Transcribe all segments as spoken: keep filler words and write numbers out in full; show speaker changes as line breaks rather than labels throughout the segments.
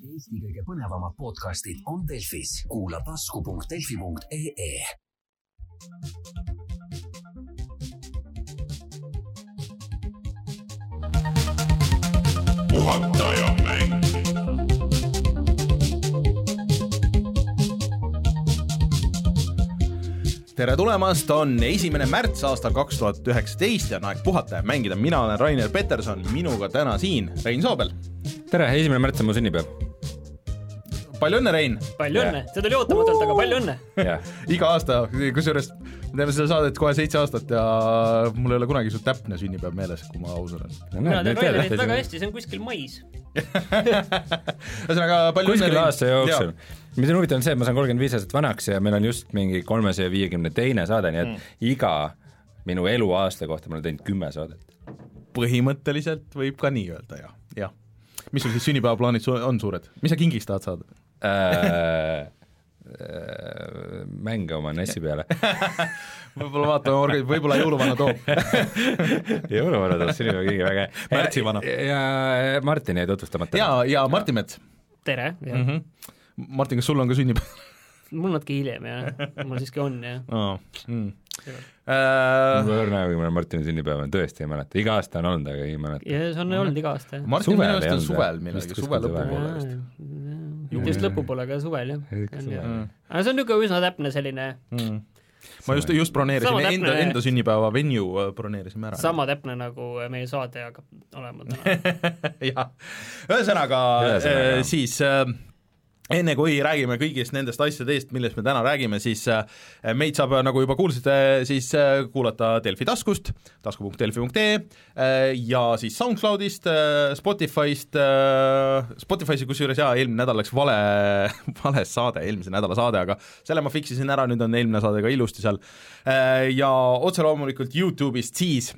Eesti kõige põnevamad podcastid on Delfis. Kuula tasku punkt delfi punkt ee. Puhataja mäng.
Tere tulemast, on esimene märts aastal kaks tuhat üheksateist ja on aeg puhata ja mängida. Mina olen Rainer Peterson, minuga täna siin Rein Soobel.
Tere, esimene märts on mu sünnipäev.
Palju õnne, Rein!
Palju õnne, see tuli ootamatult, aga palju õnne!
Iga aasta, kusjuures me teeme seda saadet kohe seitse aastat ja mul ei ole kunagi su täpne sünnipäev meeles, kui ma aus olen.
Mina tean Rainerit väga hästi, see on kuskil mais.
Ühesõnaga, palju
kuskil
õnne,
aasta jooksul. Mis on huvitav on see, et ma saan kolmkümmend viis aastat vanaks ja meil on just mingi kolmesaja viiekümne teine saade, nii et mm. iga minu elu aasta kohta ma olen teinud kümme saadet.
Põhimõtteliselt võib ka nii öelda, jah. Ja. Mis sul siis sünnipäevaplaanid on suured? Mis sa kingist tahad saada?
Äh, äh, mänge oma Nessi peale.
Võib-olla vaatame, võib-olla jõuluvana toob.
Jõuluvana toob sünnipäeva kingi väga.
Märtsivana.
Ja Martin jäi tutvustamata.
Ja, ja Martin Mets.
Tere. Ja.
Mm-hmm. Martin, kas sul on ka sünnipäev?
Mul natuke hiljem, jah. Mul siiski on, jah.
Oh, mm.
Uh, mul on näha, kui meil Martini sünnipäev on, tõesti ei mäleta. Iga aasta on olnud, aga ei mäleta.
Ja see on mm. olnud iga aasta.
Martin minu aasta on suvel millegi, suve lõpupoole
vist. Just lõpupoole, aga suvel, jah. Mm. Aga see on niisugune üsna täpne selline... Mm.
Ma just, just broneerisin, enda, enda sünnipäeva venue broneerisime ära.
Sama täpne nagu meie saade hakkab olema täna.
Jah. Ühesõnaga, äh, siis... Äh, enne kui räägime kõigist nendest asjadest, millest me täna räägime, siis meid saab, nagu juba kuulsite, siis kuulata Delfi taskust, tasku punkt delfi punkt ee ja siis SoundCloudist, Spotify'st, Spotify'si kusjuures jaa, eelmine nädal läks vale, vale saade, eelmise nädala saade, aga selle ma fiksisin ära, nüüd on eelmine saade ka ilusti seal ja otse loomulikult YouTube'ist siis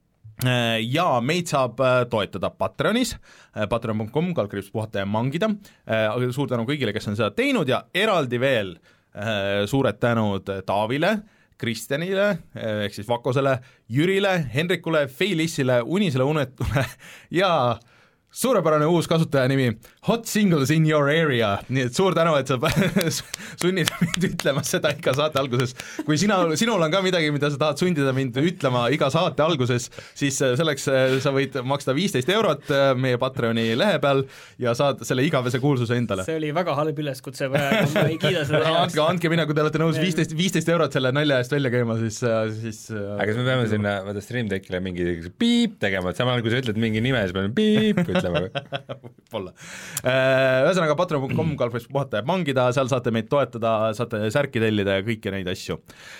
ja meid saab toetada Patreonis, patreon punkt com, kaldkriips puhata ja mangida, suur tänu kõigile, kes on seda teinud ja eraldi veel suured tänud Taavile, Kristjanile, ehk siis Vakosele, Jürile, Henrikule, Feilissile, Unisele Unetule ja suurepärane uus kasutaja nimi Hot Singles in your area, nii et suur tänu, et sa sunnid mind ütlema seda iga saate alguses. Kui sina, sinul on ka midagi, mida sa tahad sundida mind ütlema iga saate alguses, siis selleks sa võid maksta viisteist eurot meie Patreoni lehe peal ja saad selle igavese kuulsuse endale.
See oli väga halb üleskutse, ma ei kiida seda heaks.
Andke, andke mina, kui te olete nõus viisteist, viisteist eurot selle nalja eest välja käima, siis... siis
aga kas me peame sinna vaata StreamDeckile mingi piip tegema, et samal kui sa ütled mingi nime, siis peame piip ütlema.
Võib-olla. Ühesõnaga patreon punkt com kaldkriips puhata ja mangida, seal saate meid toetada, saate särki tellida ja kõiki neid asju.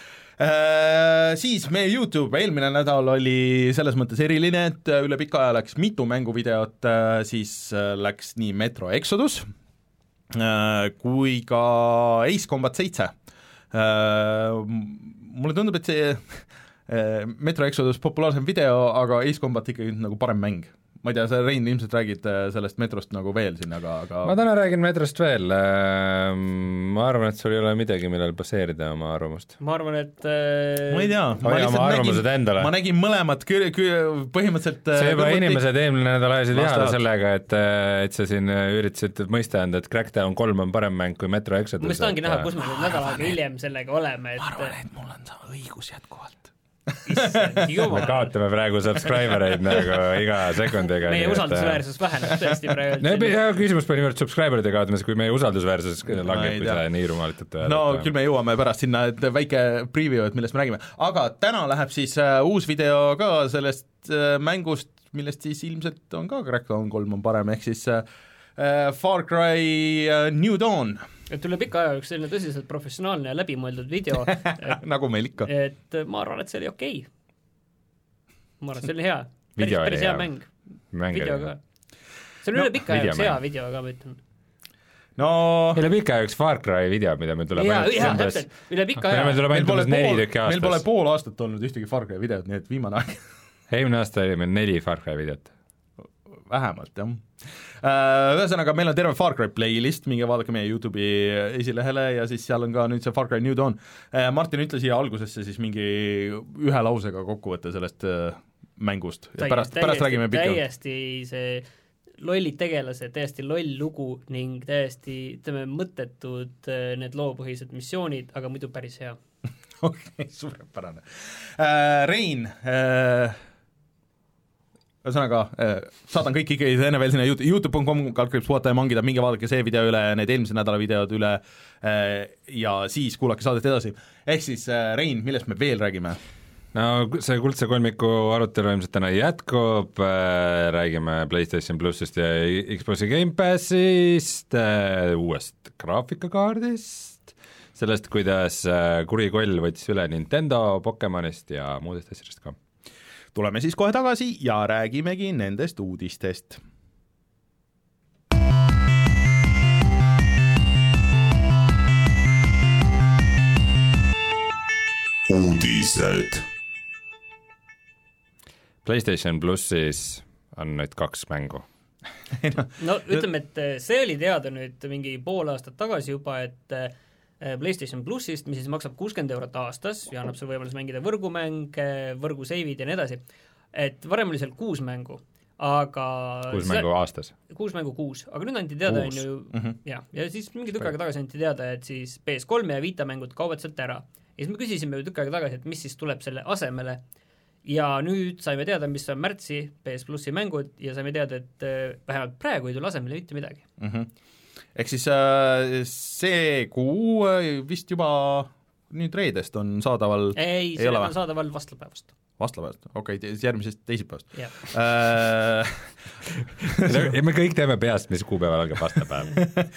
Siis meie YouTube eelmine nädal oli selles mõttes eriline, et üle pika aja läks mitu mänguvideot, siis läks nii Metro Exodus kui ka Ace Combat seitse. Mulle tundub, et see Metro Exodus populaarsem video, aga Ace Combat ikkagi nagu parem mäng. Ma ei tea, sa Rein ilmselt räägid sellest metrost nagu veel siin, aga, aga...
Ma täna räägin metrost veel. Ma arvan, et sul ei ole midagi, millel baseerida oma arvamust.
Ma arvan, et...
Ma ei tea. Ma,
ma, nägin,
ma nägin mõlemat kü- kü- põhimõtteliselt...
See juba inimesed eelmine nädal ajasid jahada sellega, et, et sa siin üritasid mõista anda, et Crackdown kolm on parem mäng kui Metro Exodus.
Ma just tahangi näha, kus me nüüd nädal aega hiljem sellega oleme. Et...
Ma arvan, et mul on sama õigus jätkuvalt.
Me kaotame praegu subscribereid nagu iga sekundiga.
Meie usaldusväärsus väheneb tõesti praegu.
Ja küsimus pani võrd subscriberide kaotamas, kui meie usaldusväärsus langeb, kui sa nii rumalit ette.
No küll me jõuame pärast sinna väike preview, et millest me räägime. Aga täna läheb siis uus video ka sellest mängust, millest siis ilmselt on ka Crackdown kolm on parem, ehk siis Far Cry New Dawn.
Et üle pika aja üks selline tõsiselt professionaalne ja läbimõeldud video, et,
nagu meil ikka.
Et ma arvan, et see oli okei. Ma arvan, et see oli hea. Päris,
video
päris hea mäng.
mäng
video ka. See oli no, üle pika aja üks hea video ka, ma ütlen.
No...
Üle pika aja üks Far Cry video, mida meil tuleb...
Jaa, jaa, täpselt. Üle pika aja.
Meil tuleb ainult neli tükki aastas.
Meil pole pool aastat olnud ühtegi Far Cry videot, nii et viimane aeg.
Eelmine aasta oli meil neli Far Cry videot.
Vähemalt, jah. Ühesõnaga, meil on terve Far Cry playlist, minge vaadake meie YouTube'i esilehele ja siis seal on ka nüüd see Far Cry New Dawn. Martin ütles siia algusesse siis mingi ühe lausega kokkuvõtte sellest mängust ja pärast, pärast räägime pikalt.
Täiesti see lollid tegelased, täiesti loll lugu ning täiesti, ütleme, mõttetud need loopõhised missioonid, aga muidu päris hea.
Okei, okay, suurepärane äh,. Rein äh,, ühesõnaga äh, saadan kõik ikkagi enne veel sinna youtube punkt com kaldkriips puhata ja mangida, minge vaadake see video üle, need eelmise nädala videod üle äh, ja siis kuulake saadet edasi. Ehk siis äh, Rein, millest me veel räägime?
No see kuldse kolmiku arutelu ilmselt täna jätkub, äh, räägime PlayStation Plusist ja Xbox'i Game Passist, äh, uuest graafikakaardist, sellest, kuidas äh, kuri koll võttis üle Nintendo, Pokemonist ja muudest asjadest ka.
Tuleme siis kohe tagasi ja räägimegi nendest uudistest.
Uudised.
PlayStation Plussis on nüüd kaks mängu.
no ütleme, et see oli teada nüüd mingi pool aastat tagasi juba, et PlayStation Plusist, mis siis maksab kuuskümmend eurot aastas ja annab see võimalus mängida võrgumänge, võrguseivid ja nii edasi, et varem oli seal kuus mängu, aga
kuus mängu see, aastas?
Kuus mängu kuus, aga nüüd anti teada, on ju, mm -hmm. ja, ja siis mingi tükk aega tagasi anti teada, et siis P S kolm ja Vita mängud kaovad sealt ära. Ja siis me küsisime tükk aega tagasi, et mis siis tuleb selle asemele, ja nüüd saime teada, mis on märtsi P S Plussi mängud ja saime teada, et vähemalt praegu ei tule asemele mitte midagi.
Mm -hmm. Ehk siis äh, see kuu vist juba nüüd reedest on saadaval
ei, see on saadaval vastlapäevast.
Vastlapäevast, okei okay,, järgmisest teisipäevast.
Yeah.
Äh,
me kõik teeme peast, mis kuupäeval algab vastlapäev.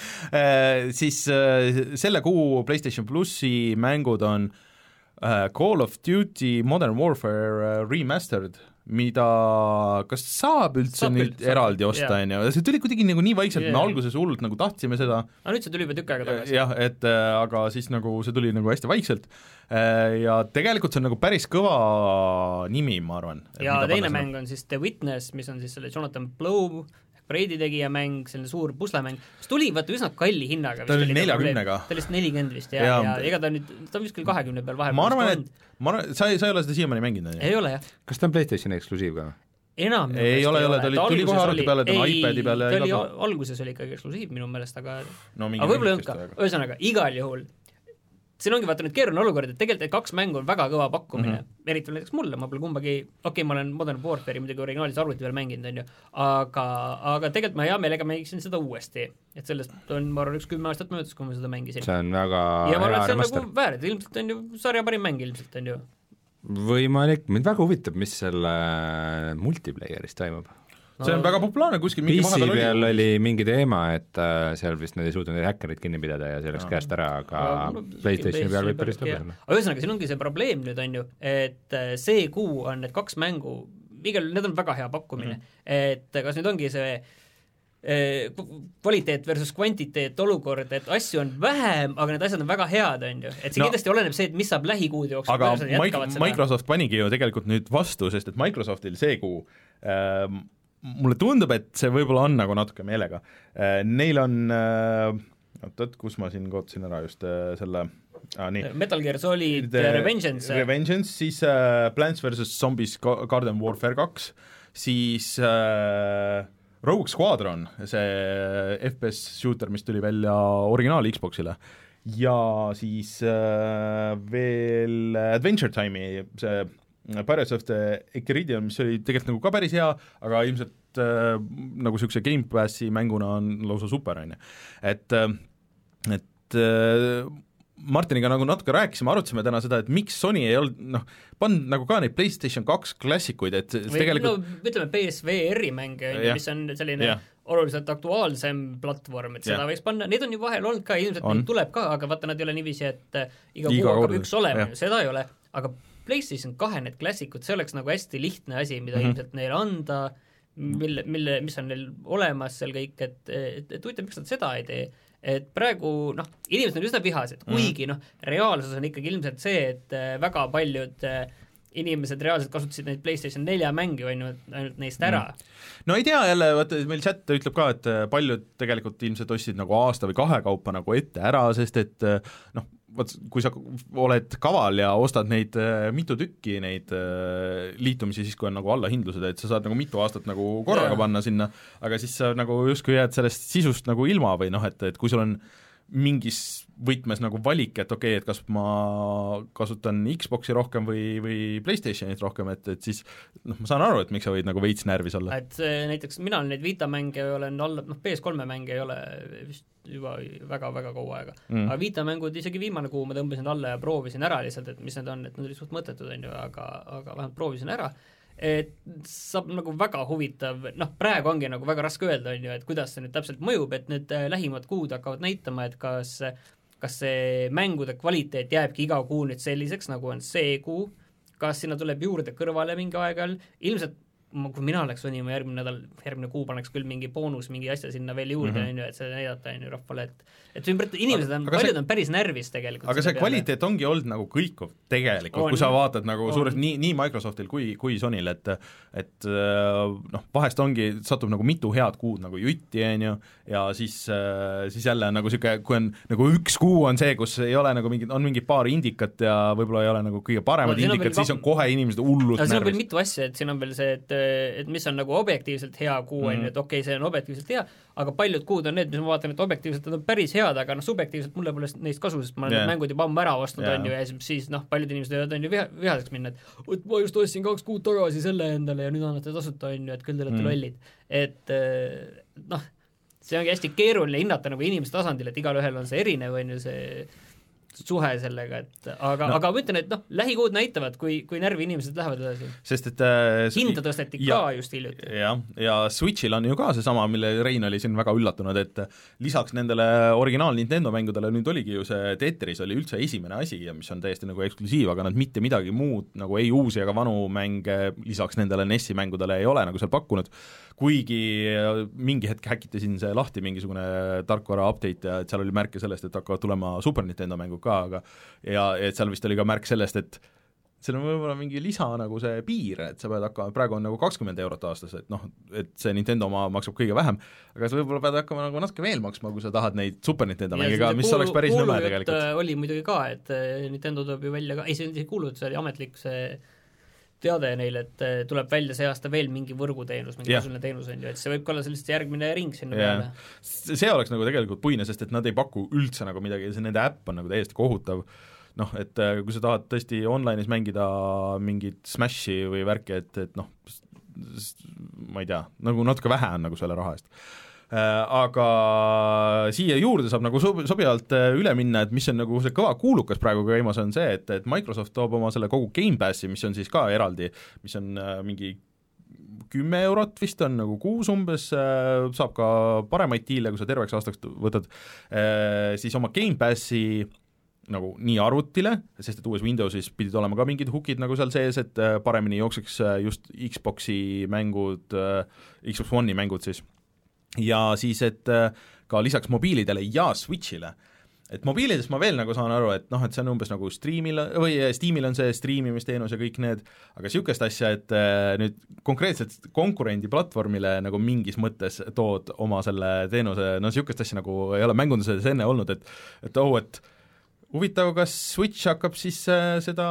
äh, siis äh, selle kuu PlayStation Plussi mängud on äh, Call of Duty Modern Warfare uh, Remastered, mida, kas saab üldse saab nüüd üld, eraldi saab, osta, on ju, see tuli kuidagi nagu nii vaikselt yeah., me alguses hullult nagu tahtsime seda.
aga nüüd see tuli juba tükk aega tagasi.
jah, et äh, aga siis nagu see tuli nagu hästi vaikselt äh, ja tegelikult see on nagu päris kõva nimi, ma arvan.
ja teine mäng on siis The Witness, mis on siis selle Jonathan Blow Braidi tegija mäng, selline suur puslemäng, mis tuli vaata üsna kalli hinnaga.
ta oli neljakümnega.
ta oli nelikümmend vist ja, ja, ja ega ta nüüd, ta on vist küll kahekümne peal vahel.
ma arvan, et ma arvan, sa, sa ei ole seda siiamaani mänginud?
ei ole, jah.
kas ta on PlayStationi eksklusiiv ka?
enam
ei ole, ei ole, ta oli, tuli kohe arvuti peale, ta on iPadi peale.
ta oli alguses oli ikkagi eksklusiiv minu meelest, aga
no,
aga võib-olla ei olnud ka, ühesõnaga, igal juhul siin ongi vaata nüüd keeruline olukord, et tegelikult kaks mängu on väga kõva pakkumine mm, -hmm. eriti näiteks mulle, ma pole kumbagi, okei okay,, ma olen Modern Warfare'i muidugi originaalis arvuti peal mänginud, on ju, aga, aga tegelikult ma hea meelega mängiksin seda uuesti, et sellest on, ma arvan, üks kümme aastat möödas, kui ma seda mängisin.
see on väga
ja ma arvan, et see on remaster. Nagu väär, et ilmselt on ju sarja parim mäng ilmselt, on ju.
Võimalik, mind väga huvitab, mis selle multiplayer'is toimub.
No, see on väga populaarne, kuskil mingi
P C peal oli mingi teema, et uh, seal vist nad ei suuda neid häkkerid kinni pidada ja see läks no. käest ära, aga no, no, PlayStationi peal võib päris tõbel olla.
aga ühesõnaga, siin ongi see probleem nüüd, on ju, et see kuu on need kaks mängu, igal, need on väga hea pakkumine mm, -hmm. et kas nüüd ongi see eh, kvaliteet versus kvantiteet olukord, et asju on vähem, aga need asjad on väga head, on ju, et see no, kindlasti oleneb see, et mis saab lähikuude jooksul.
aga Mike, Microsoft panigi ju tegelikult nüüd vastu, sest et Microsoftil see kuu ähm, mulle tundub, et see võib-olla on nagu natuke meelega. Neil on, oot, kus ma siin kootasin ära just selle ah, nii.
Metal Gear Solid The, Revengeance.
Revengeance, siis uh, Plants versus. Zombies Garden Warfare kaks, siis uh, Rogue Squadron, see F P S shooter, mis tuli välja originaal Xboxile, ja siis uh, veel Adventure Time'i, see Pirates of the Echiridion, mis oli tegelikult nagu ka päris hea, aga ilmselt äh, nagu niisuguse Game Passi mänguna on lausa super, on ju. Et, et äh, Martiniga nagu natuke rääkisime, arutasime täna seda, et miks Sony ei olnud, noh, pannud nagu ka neid PlayStation kaks klassikuid, et
või
tegelikult
no, ütleme P S V R-i mänge, mis on selline ja. oluliselt aktuaalsem platvorm, et seda ja. võiks panna, need on ju vahel olnud ka, ilmselt neid tuleb ka, aga vaata, nad ei ole niiviisi, et iga, iga kuu hakkab üks olema, seda ei ole, aga PlayStation kahe need klassikud, see oleks nagu hästi lihtne asi, mida mm -hmm. ilmselt neile anda, mille, mille, mis on neil olemas seal kõik, et, et, et huvitav, miks nad seda ei tee, et praegu noh, inimesed on üsna vihased, kuigi noh, reaalsus on ikkagi ilmselt see, et väga paljud inimesed reaalselt kasutasid neid PlayStation nelja mänge ainult, ainult neist ära mm..
no ei tea jälle, vaata meil chat ütleb ka, et paljud tegelikult ilmselt ostsid nagu aasta või kahe kaupa nagu ette ära, sest et noh, vaat kui sa oled kaval ja ostad neid äh, mitu tükki, neid äh, liitumisi siis, kui on nagu allahindlused, et sa saad nagu mitu aastat nagu korraga yeah. panna sinna, aga siis sa nagu justkui jääd sellest sisust nagu ilma või noh, et, et kui sul on mingis võtmes nagu valik, et okei okay,, et kas ma kasutan Xboxi rohkem või, või PlayStationit rohkem, et, et siis noh, ma saan aru, et miks sa võid nagu veits närvis olla.
Et näiteks mina neid Vita mänge olen alla, noh P S kolme mänge ei ole vist juba väga-väga kaua aega mm., aga Vita mängud isegi viimane kuu ma tõmbasin alla ja proovisin ära lihtsalt, et mis need on, et need olid suht mõttetud, on ju, aga, aga vähemalt proovisin ära, et saab nagu väga huvitav, noh praegu ongi nagu väga raske öelda, on ju, et kuidas see nüüd täpselt mõjub, et need lähimad kuud hakkavad näitama, et kas, kas see mängude kvaliteet jääbki iga kuu nüüd selliseks, nagu on see kuu, kas sinna tuleb juurde kõrvale mingi aeg all, ilmselt kui mina oleks Sony, ma järgmine nädal, järgmine kuu paneks küll mingi boonus, mingi asja sinna veel juurde, on ju, et seda näidata, on ju, rahvale, et et ümber, inimesed on, paljud see, on päris närvis tegelikult.
aga see peale. Kvaliteet ongi olnud nagu kõikuv tegelikult, kui sa vaatad nagu suurelt nii, nii Microsoftil kui, kui Sonyl, et et noh, vahest ongi, satub nagu mitu head kuud nagu jutti, on ju, ja siis, siis jälle nagu siuke, kui on nagu üks kuu on see, kus ei ole nagu mingi, on mingi paar indikat ja võib-olla ei ole nagu kõige paremad no, indikat, siis on kohe inimesed hullult närvis.
Siin on veel mitu asja, et siin on veel see, et et mis on nagu objektiivselt hea kuu, on ju, et okei okay,, see on objektiivselt hea, aga paljud kuud on need, mis ma vaatan, et objektiivselt on päris head, aga noh, subjektiivselt mulle pole neist kasu, sest ma olen yeah. mängud juba ammu ära ostnud, on ju, ja siis noh, paljud inimesed võivad on ju viha, vihaseks minna, et ma just ostsin kaks kuud tagasi selle endale ja nüüd annate tasuta, on ju, et küll te olete mm. lollid. Et noh, see ongi hästi keeruline hinnata nagu inimese tasandil, et igal ühel on see erinev, on ju, see suhe sellega, et aga no., aga ma ütlen, et noh, lähikuud näitavad, kui, kui närvi inimesed lähevad edasi.
Sest et äh,
hinda tõsteti ja, ka just hiljuti.
jah, ja Switchil on ju ka seesama, mille Rein oli siin väga üllatunud, et lisaks nendele originaal Nintendo mängudele nüüd oligi ju see Tetris oli üldse esimene asi, mis on täiesti nagu eksklusiiv, aga nad mitte midagi muud, nagu ei uusi ega vanu mänge lisaks nendele N E S-i mängudele ei ole nagu seal pakkunud, kuigi mingi hetk häkitasin see lahti mingisugune tarkvara update ja et seal oli märke sellest, et hakkavad tulema Super Nintendo mängud ka, aga ja et seal vist oli ka märk sellest, et seal on võib-olla mingi lisa nagu see piir, et sa pead hakkama, praegu on nagu kakskümmend eurot aastas, et noh, et see Nintendo oma maksab kõige vähem, aga sa võib-olla pead hakkama nagu natuke veel maksma, kui sa tahad neid Super Nintendo mänge ka, mis kuulu, oleks päris nõme tegelikult.
Oli muidugi ka, et Nintendo tuleb ju välja ka, ei see oli kuulud, see oli ametlik see teade neile, et tuleb välja see aasta veel mingi võrguteenus, mingi yeah. tasuline teenus on ju, et see võib ka olla sellist järgmine ring sinna yeah. peale.
See oleks nagu tegelikult puine, sest et nad ei paku üldse nagu midagi, see nende äpp on nagu täiesti kohutav, noh, et kui sa tahad tõesti online'is mängida mingit Smashi või värki, et, et noh, ma ei tea, nagu natuke vähe on nagu selle raha eest. Aga siia juurde saab nagu sob- sobivalt üle minna, et mis on nagu see kõva kuulukas praegu käimas, on see, et, et Microsoft toob oma selle kogu Game Passi, mis on siis ka eraldi, mis on mingi kümme eurot vist on nagu kuus umbes, saab ka paremaid diile, kui sa terveks aastaks võtad, siis oma Game Passi nagu nii arvutile, sest et uues Windowsis pidid olema ka mingid hukid nagu seal sees, et paremini jookseks just Xboxi mängud, Xbox One'i mängud siis. Ja siis, et ka lisaks mobiilidele ja Switchile, et mobiilidest ma veel nagu saan aru, et noh, et see on umbes nagu Streamil või Steamil on see streamimisteenus ja kõik need, aga sihukest asja, et nüüd konkreetselt konkurendi platvormile nagu mingis mõttes tood oma selle teenuse, no sihukest asja nagu ei ole mängunduses enne olnud, et et oh, et huvitav, kas Switch hakkab siis äh, seda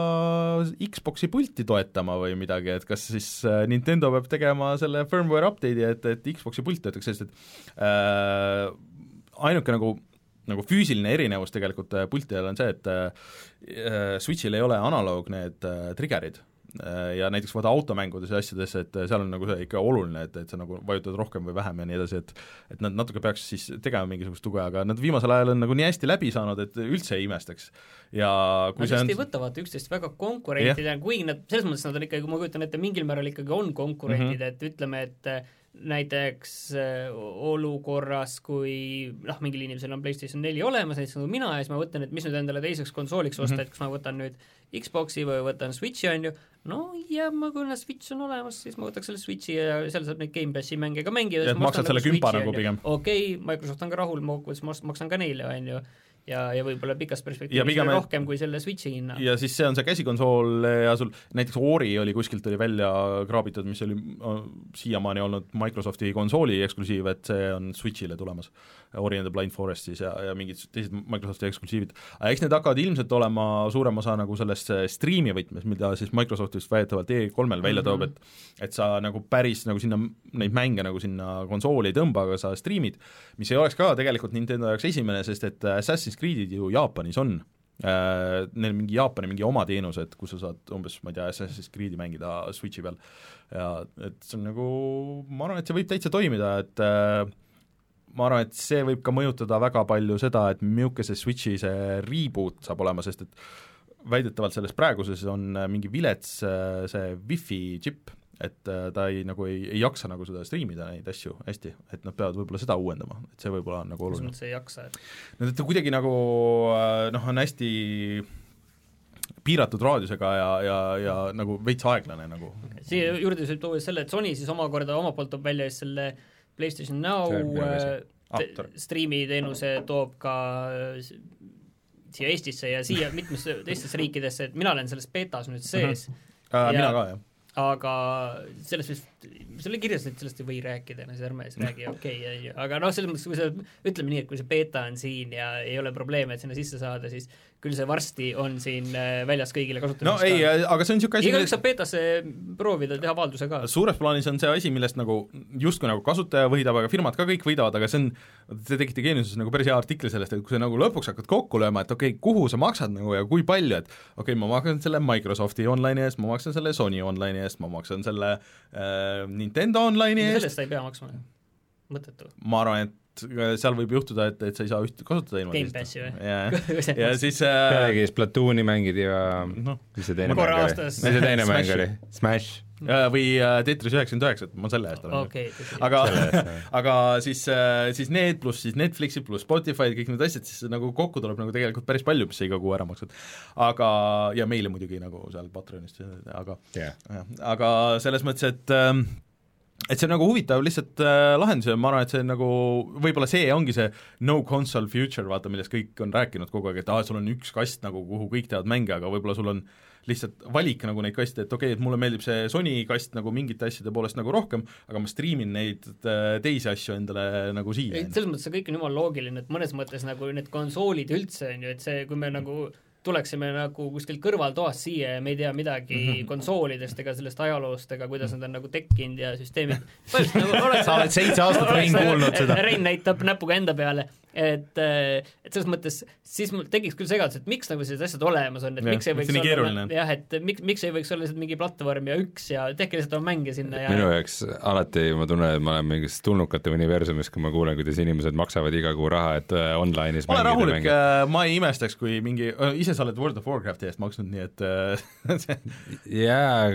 Xboxi pulti toetama või midagi, et kas siis äh, Nintendo peab tegema selle firmware update'i, et, et Xboxi pult töötaks, sest et äh, ainuke nagu, nagu füüsiline erinevus tegelikult äh, pultidel on see, et äh, Switchil ei ole analoog need äh, triggerid, ja näiteks vaata automängudes ja asjades, et seal on nagu see ikka oluline, et, et sa nagu vajutad rohkem või vähem ja nii edasi, et et nad natuke peaks siis tegema mingisugust tuge, aga nad viimasel ajal on nagu nii hästi läbi saanud, et üldse ei imestaks. Ja kui
nad vist ei võta vaata üksteist väga konkurentid ja kuigi nad, selles mõttes nad on ikkagi, ma kujutan ette, mingil määral ikkagi on konkurentid mm, -hmm. et ütleme, et näiteks olukorras, kui noh, mingil inimesel on PlayStation neli olemas, näiteks nagu mina, ja siis ma võtan, et mis nüüd endale teiseks konsooliks osta, mm -hmm. et kas ma võtan nüüd Xboxi või võtan Switchi, on ju, no ja ma, kui Switch on olemas, siis ma võtaks selle Switchi ja seal saab neid Game Passi mänge ka mängida.
Ja maksad selle kümpa nagu pigem.
Okei, okay, Microsoft on ka rahul, ma maksan ka neile, on ju, ja, ja võib-olla pikas perspektiivis pigem, rohkem kui selle Switchi hinna.
Ja siis see on see käsikonsool ja sul näiteks Ori oli kuskilt oli välja kraabitud, mis oli siiamaani olnud Microsofti konsooli eksklusiiv, et see on Switchile tulemas, Ori and the Blind Forest siis ja, ja mingid teised Microsofti eksklusiivid. Aga eks need hakkavad ilmselt olema suurem osa nagu sellest striimi võtmes, mida siis Microsoftist väidetavalt E kolmel välja toob, et et sa nagu päris nagu sinna neid mänge nagu sinna konsooli ei tõmba, aga sa striimid, mis ei oleks ka tegelikult Nintendo jaoks esimene, sest et Assassin's Creed'id ju Jaapanis on. Äh, neil mingi Jaapani mingi oma teenused, kus sa saad umbes, ma ei tea, Assassin's Creed'i mängida Switchi peal. Ja et see on nagu, ma arvan, et see võib täitsa toimida, et äh, ma arvan, et see võib ka mõjutada väga palju seda, et milline see Switchi see reboot saab olema, sest et väidetavalt selles praeguses on mingi vilets see Wi-Fi chip, et ta ei, nagu ei, ei jaksa nagu seda striimida neid asju hästi, et nad peavad võib-olla seda uuendama, et see võib-olla on nagu oluline.
Kus ei jaksa? Et...
no ta kuidagi nagu noh, on hästi piiratud raadiusega ja, ja, ja nagu veits aeglane nagu.
Okay. Siia juurde võib tuua selle, et Sony siis omakorda oma poolt toob välja selle PlayStation Now te- striimi teenuse toob ka siia Eestisse ja siia mitmes teistesse riikidesse, et mina olen selles betas nüüd sees.
Uh-huh. Uh, ja... mina ka, jah.
Aga sellest vist, selle kirjas, et sellest ei või rääkida, no siis ärme siis räägi, okei okay,, aga noh, selles mõttes, kui see, ütleme nii, et kui see beta on siin ja ei ole probleeme, et sinna sisse saada, siis küll see varsti on siin väljas kõigile kasutamise.
No ei, aga see on niisugune asi,
igaüks saab betasse proovida, teha avalduse ka.
Suures plaanis on see asi, millest nagu justkui nagu kasutaja võidab, aga firmad ka kõik võidavad, aga see on, te tegite Geeniuses nagu päris hea artikli sellest, et kui sa nagu lõpuks hakkad kokku lööma, et okei okay,, kuhu sa maksad nagu ja kui palju, et okei okay,, ma maksan selle Microsofti online'i eest, ma maksan selle Sony online'i eest, ma maksan selle äh, Nintendo online'i eest.
Sellest sa ei pea maksma, mõttetu.
Ma arvan, et seal võib juhtuda, et, et sa ei saa üht kasutada ilma
Game Passi või?
Ja, ja siis äh,
pealegi Splatooni mängid ja no, mis see teine mäng oli? Mis see teine mäng oli? Smash?
Või äh, Tetris üheksakümmend üheksa, et ma selle eest olen
okay,
aga, aga siis, äh, siis need pluss siis Netflixi pluss Spotify, kõik need asjad, siis nagu kokku tuleb nagu tegelikult päris palju, mis sa iga kuu ära maksad. Aga, ja meile muidugi nagu seal Patreonist, aga yeah. aga selles mõttes, et äh, et see on nagu huvitav lihtsalt äh, lahendus ja ma arvan, et see nagu, võib-olla see ongi see no console future, vaata, millest kõik on rääkinud kogu aeg, et ah, sul on üks kast nagu, kuhu kõik teavad mänge, aga võib-olla sul on lihtsalt valik nagu neid kaste, et okei okay,, et mulle meeldib see Sony kast nagu mingite asjade poolest nagu rohkem, aga ma striimin neid teisi asju endale nagu siia.
Selles mõttes see kõik on jumal loogiline, et mõnes mõttes nagu need konsoolid üldse on ju, et see, kui me nagu tuleksime nagu kuskil kõrvaltoast siia ja me ei tea midagi mm-hmm. konsoolidest ega sellest ajaloost ega kuidas nad on nagu tekkinud ja süsteemid. Nagu, oleks,
sa oled seitse aastat Rein kuulnud seda.
Rein näitab näpuga enda peale, et, et selles mõttes siis mul tekiks küll segadus, et miks nagu sellised asjad olemas on, et ja, miks ei võiks olla, jah, et miks, miks ei võiks olla lihtsalt mingi platvorm ja üks ja tehke lihtsalt oma mänge sinna ja
minu jaoks alati ma tunnen, et ma olen mingis tulnukate universumis, kui ma kuulen, kuidas inimesed maksavad iga kuu raha, et online'is
ma olen rahulik, ma ei imestaks, kui mingi, ise sa oled World of Warcrafti eest maksnud, nii et
jaa,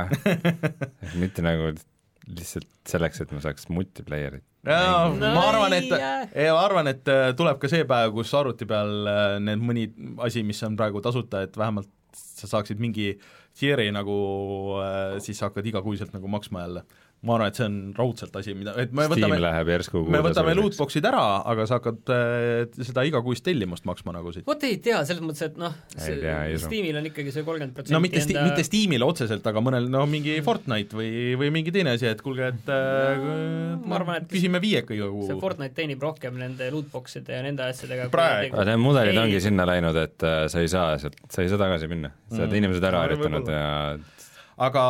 aga mitte nagu lihtsalt selleks, et ma saaks multiplayerit.
Ja, no, ma arvan, et, ja, arvan, et tuleb ka see päev, kus arvuti peal need mõni asi, mis on praegu tasuta, et vähemalt sa saaksid mingi tier'i nagu, siis hakkad igakuiselt nagu maksma jälle. Ma arvan, et see on raudselt asi, mida et me
Steam
võtame,
läheb järsku
me võtame lootboxid ära, aga sa hakkad äh, seda igakuist tellimust maksma nagu siit.
Vot ei tea, selles mõttes, et noh, Steamil on ikkagi see kolmkümmend protsenti
no mitte, sti-
enda...
mitte Steamil otseselt, aga mõnel, no mingi Fortnite või, või mingi teine asi, et kuulge, et äh,
ma arvan, et
küsime viieka iga kuu.
See Fortnite teenib rohkem nende lootboxide ja nende asjadega.
Praegu. Need mudelid ongi sinna läinud, et äh, sa ei saa, sa ei saa tagasi minna. Sa oled mm. inimesed ära harjutanud ja
aga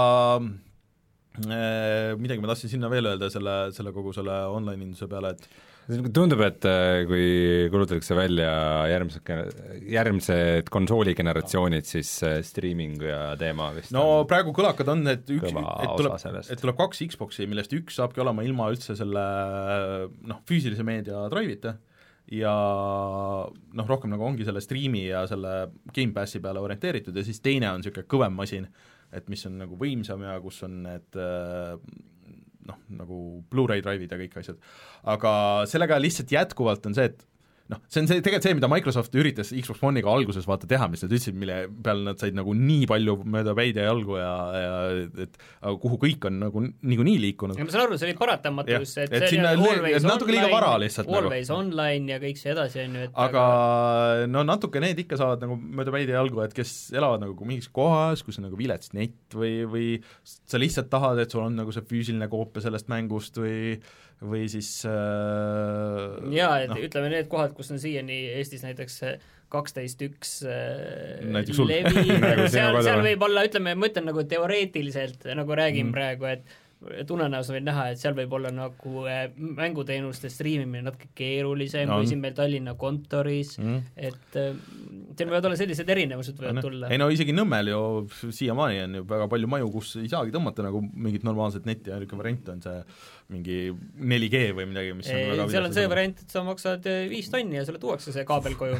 midagi ma tahtsin sinna veel öelda selle, selle kogu selle online-induse peale, et
tundub, et kui kulutatakse välja järgmised, järgmised konsooligeneratsioonid, siis streaming ja teema vist
no on praegu kõlakad on, et, üks, et, tuleb, et tuleb kaks Xboxi, millest üks saabki olema ilma üldse selle noh, füüsilise meedia drive'ita ja noh, rohkem nagu ongi selle streami ja selle Game Passi peale orienteeritud ja siis teine on niisugune kõvem masin, et mis on nagu võimsam ja kus on need noh, nagu Blu-ray drive'id ja kõik asjad. Aga sellega lihtsalt jätkuvalt on see, et noh, see on see, tegelikult see, mida Microsoft üritas Xbox One'iga alguses vaata teha, mis nad ütlesid, mille peal nad said nagu nii palju mööda päid ja jalgu ja, ja et aga kuhu kõik on nagu niikuinii liikunud.
Ja ma saan aru, see oli paratamatus, et,
et
see
sinna
on always
et natuke liiga vara lihtsalt
always
nagu.
Online ja kõik see edasi on ju, et
aga, aga no natuke need ikka saavad nagu mööda päid ja jalgu, et kes elavad nagu mingis kohas, kus on nagu vilets net või, või sa lihtsalt tahad, et sul on nagu see füüsiline koopia sellest mängust või või siis äh,
jaa, et
no.
ütleme need kohad, kus on siiani Eestis näiteks kaksteist üks
näiteks
levi, seal, seal võib olla, ütleme, ma ütlen nagu teoreetiliselt, nagu räägin mm. praegu, et tunnenäos võin näha, et seal võib olla nagu mänguteenuste striimimine natuke keerulisem no. kui siin meil Tallinna kontoris mm., et seal võivad olla sellised erinevused võivad no, tulla.
Ei no isegi Nõmmel ju siiamaani on ju väga palju maju, kus ei saagi tõmmata nagu mingit normaalset netti ja niisugune variant on see mingi neli G või midagi, mis on
ei,
väga
seal on see variant, et sa maksad viis tonni ja sulle tuuakse see kaabel koju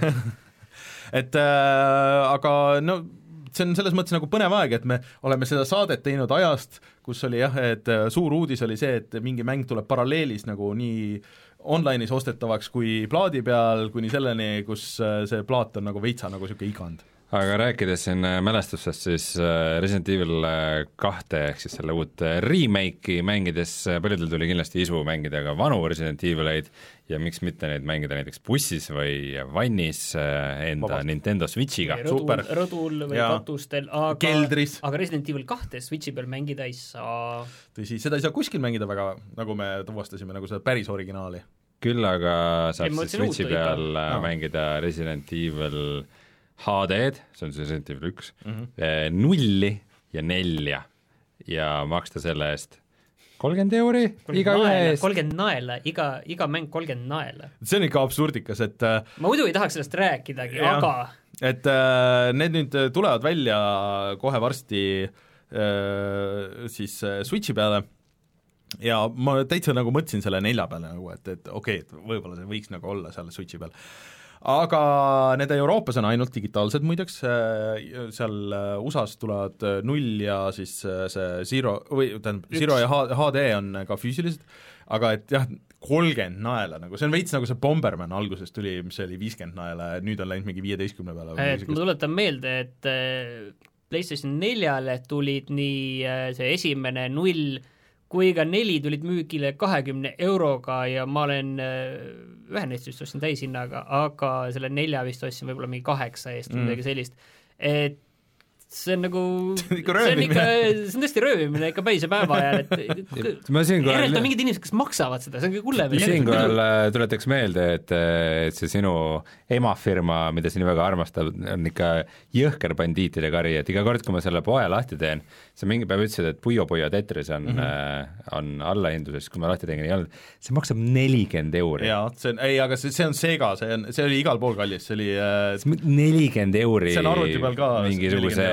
et äh, aga no see on selles mõttes nagu põnev aeg, et me oleme seda saadet teinud ajast, kus oli jah, et suur uudis oli see, et mingi mäng tuleb paralleelis nagu nii online'is ostetavaks kui plaadi peal, kuni selleni, kus see plaat on nagu veitsa nagu niisugune igand.
Aga rääkides siin mälestusest, siis Resident Evil kahte ehk siis selle uut remake'i mängides paljudel tuli kindlasti isu mängida ka vanu Resident Evileid ja miks mitte neid mängida näiteks bussis või vannis enda Vabast. Nintendo Switchiga.
Rõdul, rõdul või ja. Katustel, aga,
keldris.
Aga Resident Evil kahte Switchi peal mängida ei saa.
Tõsi, seda ei saa kuskil mängida väga, nagu me tuvastasime, nagu seda päris originaali.
Küll aga saab ei, siis Switchi peal no. mängida Resident Evil H D-d, see on siis Resident Evil üks mm, -hmm. nulli ja nelja ja maksta selle eest kolmkümmend euri iga ühe eest.
kolmkümmend naela, iga, iga mäng kolmkümmend naela.
See on ikka absurdikas, et
ma muidu ei tahaks sellest rääkidagi, aga
et äh, need nüüd tulevad välja kohe varsti äh, siis äh, Switchi peale ja ma täitsa nagu mõtlesin selle nelja peale nagu, et, et okei okay,, et võib-olla see võiks nagu olla seal Switchi peal. Aga need Euroopas on ainult digitaalsed muideks, seal U S A-s tulevad null ja siis see Zero, või tähendab, Zero ja H D on ka füüsilised, aga et jah, kolmkümmend naela, nagu see on veits nagu see Bomberman alguses tuli, mis oli viiskümmend naela ja nüüd on läinud mingi viieteistkümne peale.
Et ma tuletan meelde, et PlayStation neljale tulid nii see esimene null kui ka neli tulid müügile kahekümne euroga ja ma olen ühe neist vist ostsin täishinnaga, aga selle nelja vist ostsin võib-olla mingi kaheksa eest või mm. midagi sellist, et see on nagu see on ikka, see on tõesti röövimine ikka päise päeva ajal, et järelt on mingid inimesed, kes maksavad seda, see on kõik hullem.
Siinkohal tuletaks meelde, et, et see sinu emafirma, mida sinu väga armastab, on ikka jõhker bandiitide kari, et iga kord, kui ma selle poe lahti teen, see mingi päev ütlesid, et Puyo Puyo Tetris on, mm -hmm. on allahinduses, kui ma lahti teen, ei olnud, see maksab nelikümmend euri.
Jaa, see on, ei, aga see, see on Sega, see on, see oli igal pool kallis, see oli
nelikümmend euri
see on arvuti peal ka
mingisuguse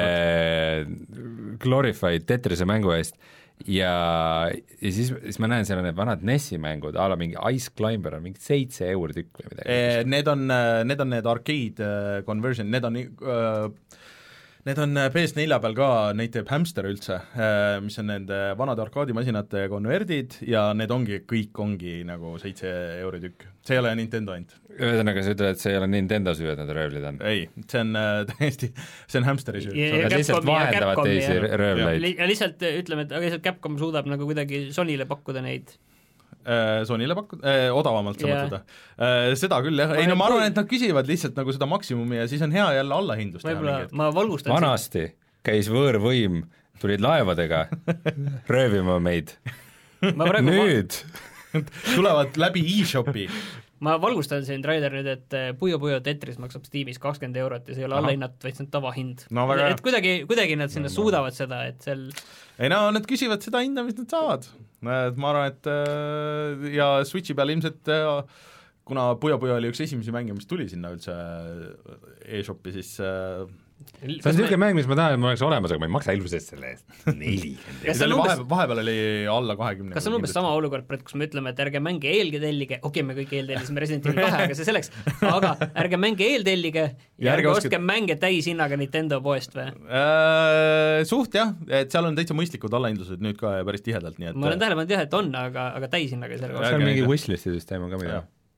glorified Tetrise mängu eest ja, ja siis, siis ma näen, seal on need vanad N E S-i mängud, a la mingi Ice Climber on mingi seitse euri tükk või midagi.
Need on, need on need arcade conversion, need on uh, need on P S nelja peal ka, neid teeb Hamster üldse, mis on nende vanade arkaadimasinate konverdid ja need ongi, kõik ongi nagu seitse euri tükk. See ei ole Nintendo ainult.
Ühesõnaga, sa ütled, et see ei ole Nintendo süü, et need röövlid on?
Ei, see on äh, täiesti, see on Hamsteri süü.
Nad lihtsalt vahendavad teisi röövleid.
Ja lihtsalt ütleme, et aga lihtsalt Capcom suudab nagu kuidagi Sonyle pakkuda neid
Sonyle pakkuda, äh, odavamalt sa mõtleda äh,. Seda küll, jah. Ei no ma arvan, et nad küsivad lihtsalt nagu seda maksimumi ja siis on hea jälle allahindlust
teha. Ma valgustan
vanasti käis võõrvõim, tulid laevadega röövima meid. Nüüd
tulevad läbi e-shopi.
Ma valgustan siin trailer nüüd, et Puyo Puyo Tetris maksab Steamis kakskümmend eurot ja see ei ole allahinnat, vaid see on tavahind. No, et kuidagi, kuidagi nad sinna no, suudavad no. seda, et seal
ei no, nad küsivad seda hinda, mis nad saavad. Ma arvan, et ja Switchi peal ilmselt, kuna Puyo Puyo oli üks esimesi mänge, mis tuli sinna üldse e-shopi, siis
see on niisugune mäng, mis ma tahan, et ma oleks olemas, aga ma ei maksa elu seest selle eest. nelikümmend.
Vahe, vahepeal oli alla kahekümne.
Kas on umbes sama olukord, kus me ütleme, et ärge mänge eeltellige, okei, okay, me kõik eeltellisime Resident Evil kahe, aga see selleks, aga ärge mänge eeltellige ja ärge ostke mänge täishinnaga Nintendo poest või?
Äh, suht jah, et seal on täitsa mõistlikud allahindlused nüüd ka ja päris tihedalt, nii et
ma olen tähele pannud jah, et on, aga, aga täishinnaga
see on mingi wishlist'i süsteem on ka mida?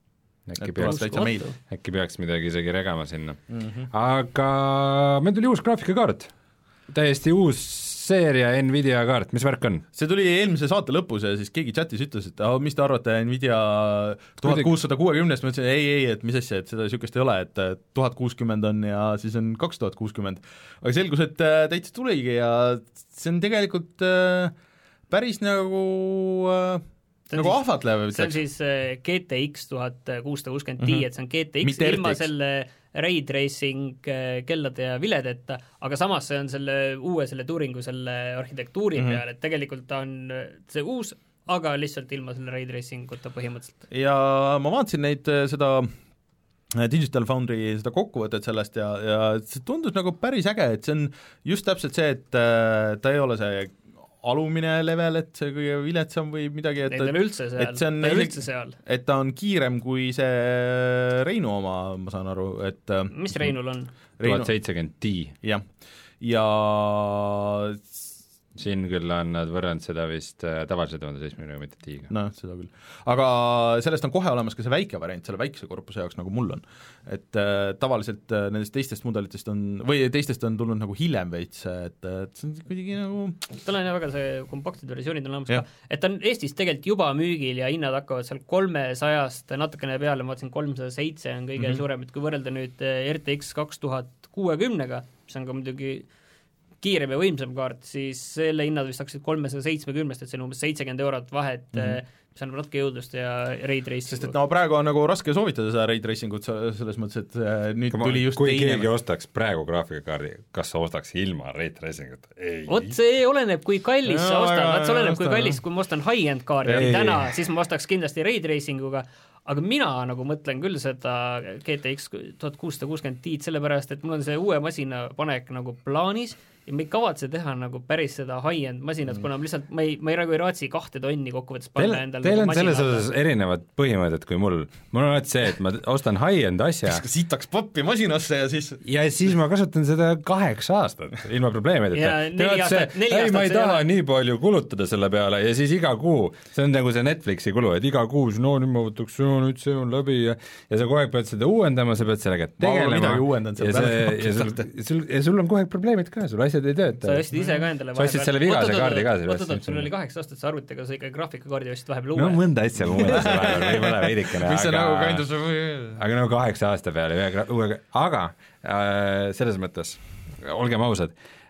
äkki peaks, äkki peaks midagi isegi regama sinna mm-hmm. Aga meil tuli uus graafikakaart, täiesti uus seeria Nvidia kaart, mis värk on?
See tuli eelmise saate lõpus ja siis keegi chatis ütles, et ah, mis te arvate Nvidia tuhat kuussada kuuekümnest, ma ütlesin ei, ei, et mis asja, et seda niisugust ei ole, et tuhat kuuskümmend on ja siis on kaks tuhat kuuskümmend. Aga selgus, et täitsa tuligi ja see on tegelikult päris nagu See nagu ahvatlev.
See on siis G T X tuhat kuussada kuuskümmend Ti, mm-hmm. et see on G T X Mitte ilma R T X. Selle ray tracing kellade ja viledeta, aga samas see on selle uue selle Turingu selle arhitektuuri mm-hmm. peal, et tegelikult ta on see uus, aga lihtsalt ilma selle ray tracinguta põhimõtteliselt.
Ja ma vaatasin neid seda Digital Foundry seda kokkuvõtet sellest ja, ja see tundus nagu päris äge, et see on just täpselt see, et ta ei ole see alumine level, et see kõige viletsam või midagi, et,
et, üldse seal,
et, see on,
üldse seal.
et ta on kiirem kui see Reinu oma, ma saan aru, et
mis Reinul on?
tuhat seitsekümmend Ti.
jah, ja
siin küll on nad võrranud seda vist tavalise tuhande seitsmekümne mitte Tiiga.
noh, seda küll. Aga sellest on kohe olemas ka see väike variant, selle väikse korpuse jaoks, nagu mul on. Et äh, tavaliselt äh, nendest teistest mudelitest on, või teistest on tulnud nagu hiljem veits, et, et see on kuidagi nagu
tal on väga see kompaktid versioonid on olemas ka, et on Eestis tegelikult juba müügil ja hinnad hakkavad seal kolmesajast natukene peale, ma vaatasin kolmsada seitse on kõige mm-hmm. suurem, et kui võrrelda nüüd R T X kaks tuhat kuuekümnega, mis on ka muidugi kiirem ja võimsam kaart, siis selle hinnad vist hakkasid kolmesada seitsmekümnest, et see on umbes seitsekümmend eurot vahet mm-hmm. mis on natuke jõudlust ja ray tracing.
Sest et no praegu on nagu raske soovitada seda ray tracingut selles mõttes, et nüüd
Kama,
tuli just
kui
teine.
Keegi ostaks praegu graafikakaardi, kas sa ostaks ilma ray tracingut? Ei.
Vot see oleneb, kui kallis no, sa ostad, vaat see oleneb, kui kallis, kui ma ostan high-end kaardi täna, siis ma ostaks kindlasti ray tracinguga, aga mina nagu mõtlen küll seda G T X tuhat kuussada kuuskümmend Ti'd sellepärast, et mul on see uue masina panek nagu plaanis ja me ei kavatse teha nagu päris seda high-end masinat, kuna ma lihtsalt, ma ei, ma ei nagu ei raatsi kahte tonni kokkuvõttes panna
endal.
Teil
on selles osas erinevad põhimõtted kui mul. Mul on alati see, et ma ostan high-end asja.
Sitaks poppi masinasse ja siis
ja siis ma kasutan seda kaheksa aastat ilma probleemideta. ei, ma ei taha nii palju kulutada selle peale ja siis iga kuu, see on nagu see Netflixi kulu, et iga kuu, no nüüd ma võtaks, no nüüd see on läbi ja, ja sa kogu aeg pead seda uuendama, sa pead sellega tegelema
ja,
see, ja, sul, ja, sul, ja sul on kogu aeg probleemid ka, sul asjad ei tööta.
Sa ostid ise ka endale
vahepeal. Sa ostid selle vigase kaardi ka.
Oot-oot, sul oli kaheksa aastat see arvutiga, sa ikka graafikakaardi ostid vahepeal uue.
No mõnda asja ma mõnda see vahepeal, võib-olla veidikene.
Mis see
aga,
nagu kandus või?
Aga nagu kaheksa aasta peale ühe uue, aga äh, selles mõttes, olgem ausad,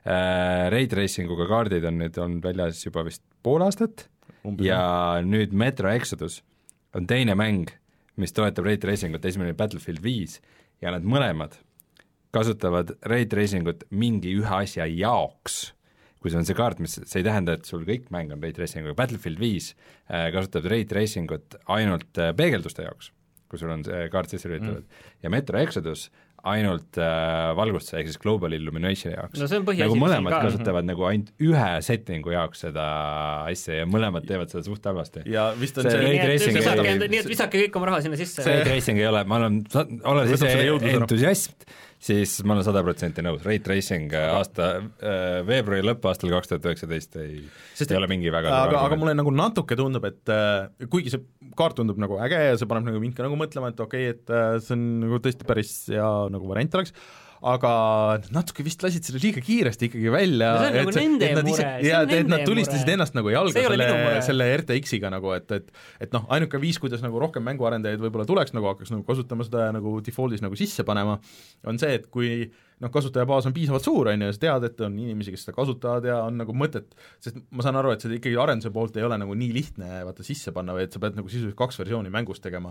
äh, ray tracinguga kaardid on nüüd on väljas juba vist pool aastat Umbes ja on. Nüüd Metro Exodus on teine mäng, mis toetab ray tracingut, esimene Battlefield viis ja nad mõlemad kasutavad ray tracingut mingi ühe asja jaoks, kui see on see kaart, mis, see ei tähenda, et sul kõik mäng on ray tracinguga, Battlefield viis äh, kasutab ray tracingut ainult äh, peegelduste jaoks, kui sul on see kaart sisse lülitatud mm. ja Metro Exodus ainult äh, valgustuse, ehk siis Global Illuminationi jaoks.
No see on põhiasi.
Nagu mõlemad kasutavad nagu ainult ühe settingu jaoks seda asja ja mõlemad teevad seda suht halvasti.
Ja vist on
see,
see...
Ray Tracing
ei ole... Nii et visake kõik oma raha sinna sisse.
Ray Tracing ei ole, ma olen, olen ise entusiast, siis ma olen sada protsenti nõus. Ray Tracing aasta, äh, veebruari lõppaastal kaks tuhat üheksateist ei,
Sest,
ei ole mingi väga
aga, aga mulle nagu natuke tundub, et äh, kuigi see kaart tundub nagu äge ja see paneb nagu mind ka nagu mõtlema, et okei, okay, et äh, see on nagu tõesti päris hea nagu variant oleks, aga natuke vist lasid selle liiga kiiresti ikkagi välja.
No see on nagu nende mure.
Ja et nad tulistasid ennast nagu jalga selle, selle R T X-iga nagu, et, et, et noh, ainuke viis, kuidas nagu rohkem mänguarendajaid võib-olla tuleks nagu hakkaks nagu kasutama seda nagu defaultis nagu sisse panema, on see, et kui noh, kasutajabaas on piisavalt suur, on ju, ja sa tead, et on inimesi, kes seda kasutavad ja on nagu mõtet, sest ma saan aru, et seda ikkagi arenduse poolt ei ole nagu nii lihtne vaata sisse panna, või et sa pead nagu sisuliselt kaks versiooni mängust tegema,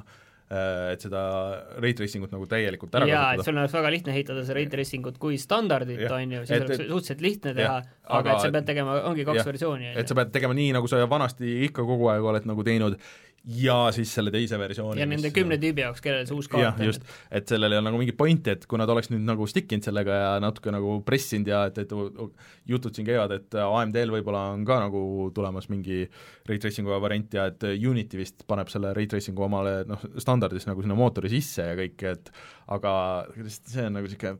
et seda ray tracingut nagu täielikult ära
jaa,
kasutada.
et sul oleks väga lihtne heitada see ray tracingut kui standardit, on ju, siis et, oleks suhteliselt lihtne teha, aga, aga et sa pead tegema, ongi kaks ja, versiooni.
Et sa pead tegema nii, nagu sa vanasti ikka kogu aeg oled nagu teinud, ja siis selle teise versiooni.
Ja nende kümne tüübi jaoks, kellel see uus kaart
on. Just, et sellel ei ole nagu mingi pointi, et kui nad oleks nüüd nagu stickinud sellega ja natuke nagu pressinud ja et, et jutud siin käivad, et A M D-l võib-olla on ka nagu tulemas mingi ray tracingu variant ja et Unity vist paneb selle ray tracingu omale noh, standardis nagu sinna mootori sisse ja kõik, et aga see on nagu siuke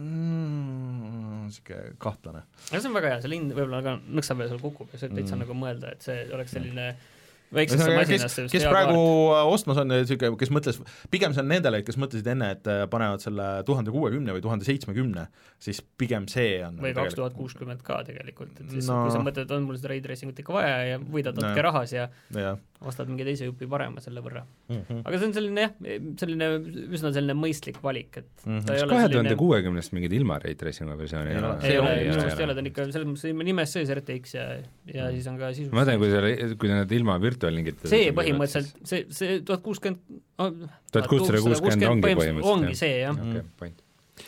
mm, siuke kahtlane.
Aga see on väga hea, see lind võib-olla ka nõksa peal seal kukub ja see täitsa mm. nagu mõelda, et see oleks selline väiksesse masinasse.
Kes, kes praegu ostmas on, kes mõtles, pigem see on nendele, kes mõtlesid enne, et panevad selle tuhande kuuekümne või tuhande seitsmekümne, siis pigem see on
või kaks tuhat kuuskümmend ka tegelikult, et siis no. kui sa mõtled, on mul seda ray tracingut ikka vaja ja võidad natuke no. rahas ja, ja ostad mingi teise jupi parema selle võrra mm. -hmm. aga see on selline jah, selline üsna selline mõistlik valik, et mm -hmm. ta ei ole
kahe tuhande kuuekümnest mingid ilma ray tracingu versiooni ei ole?
ei ole, minu meelest ei ole, ta on ikka selles mõttes nimes sees R T X ja, ja mm. siis on ka sisus.
ma mõtlen, kui see, kui need ilma virtuaalingid
see põhimõtteliselt, see, see tuhat kuuskümmend
tuhat kuussada kuuskümmend ongi põhimõtteliselt
ongi see, jah
okay, point.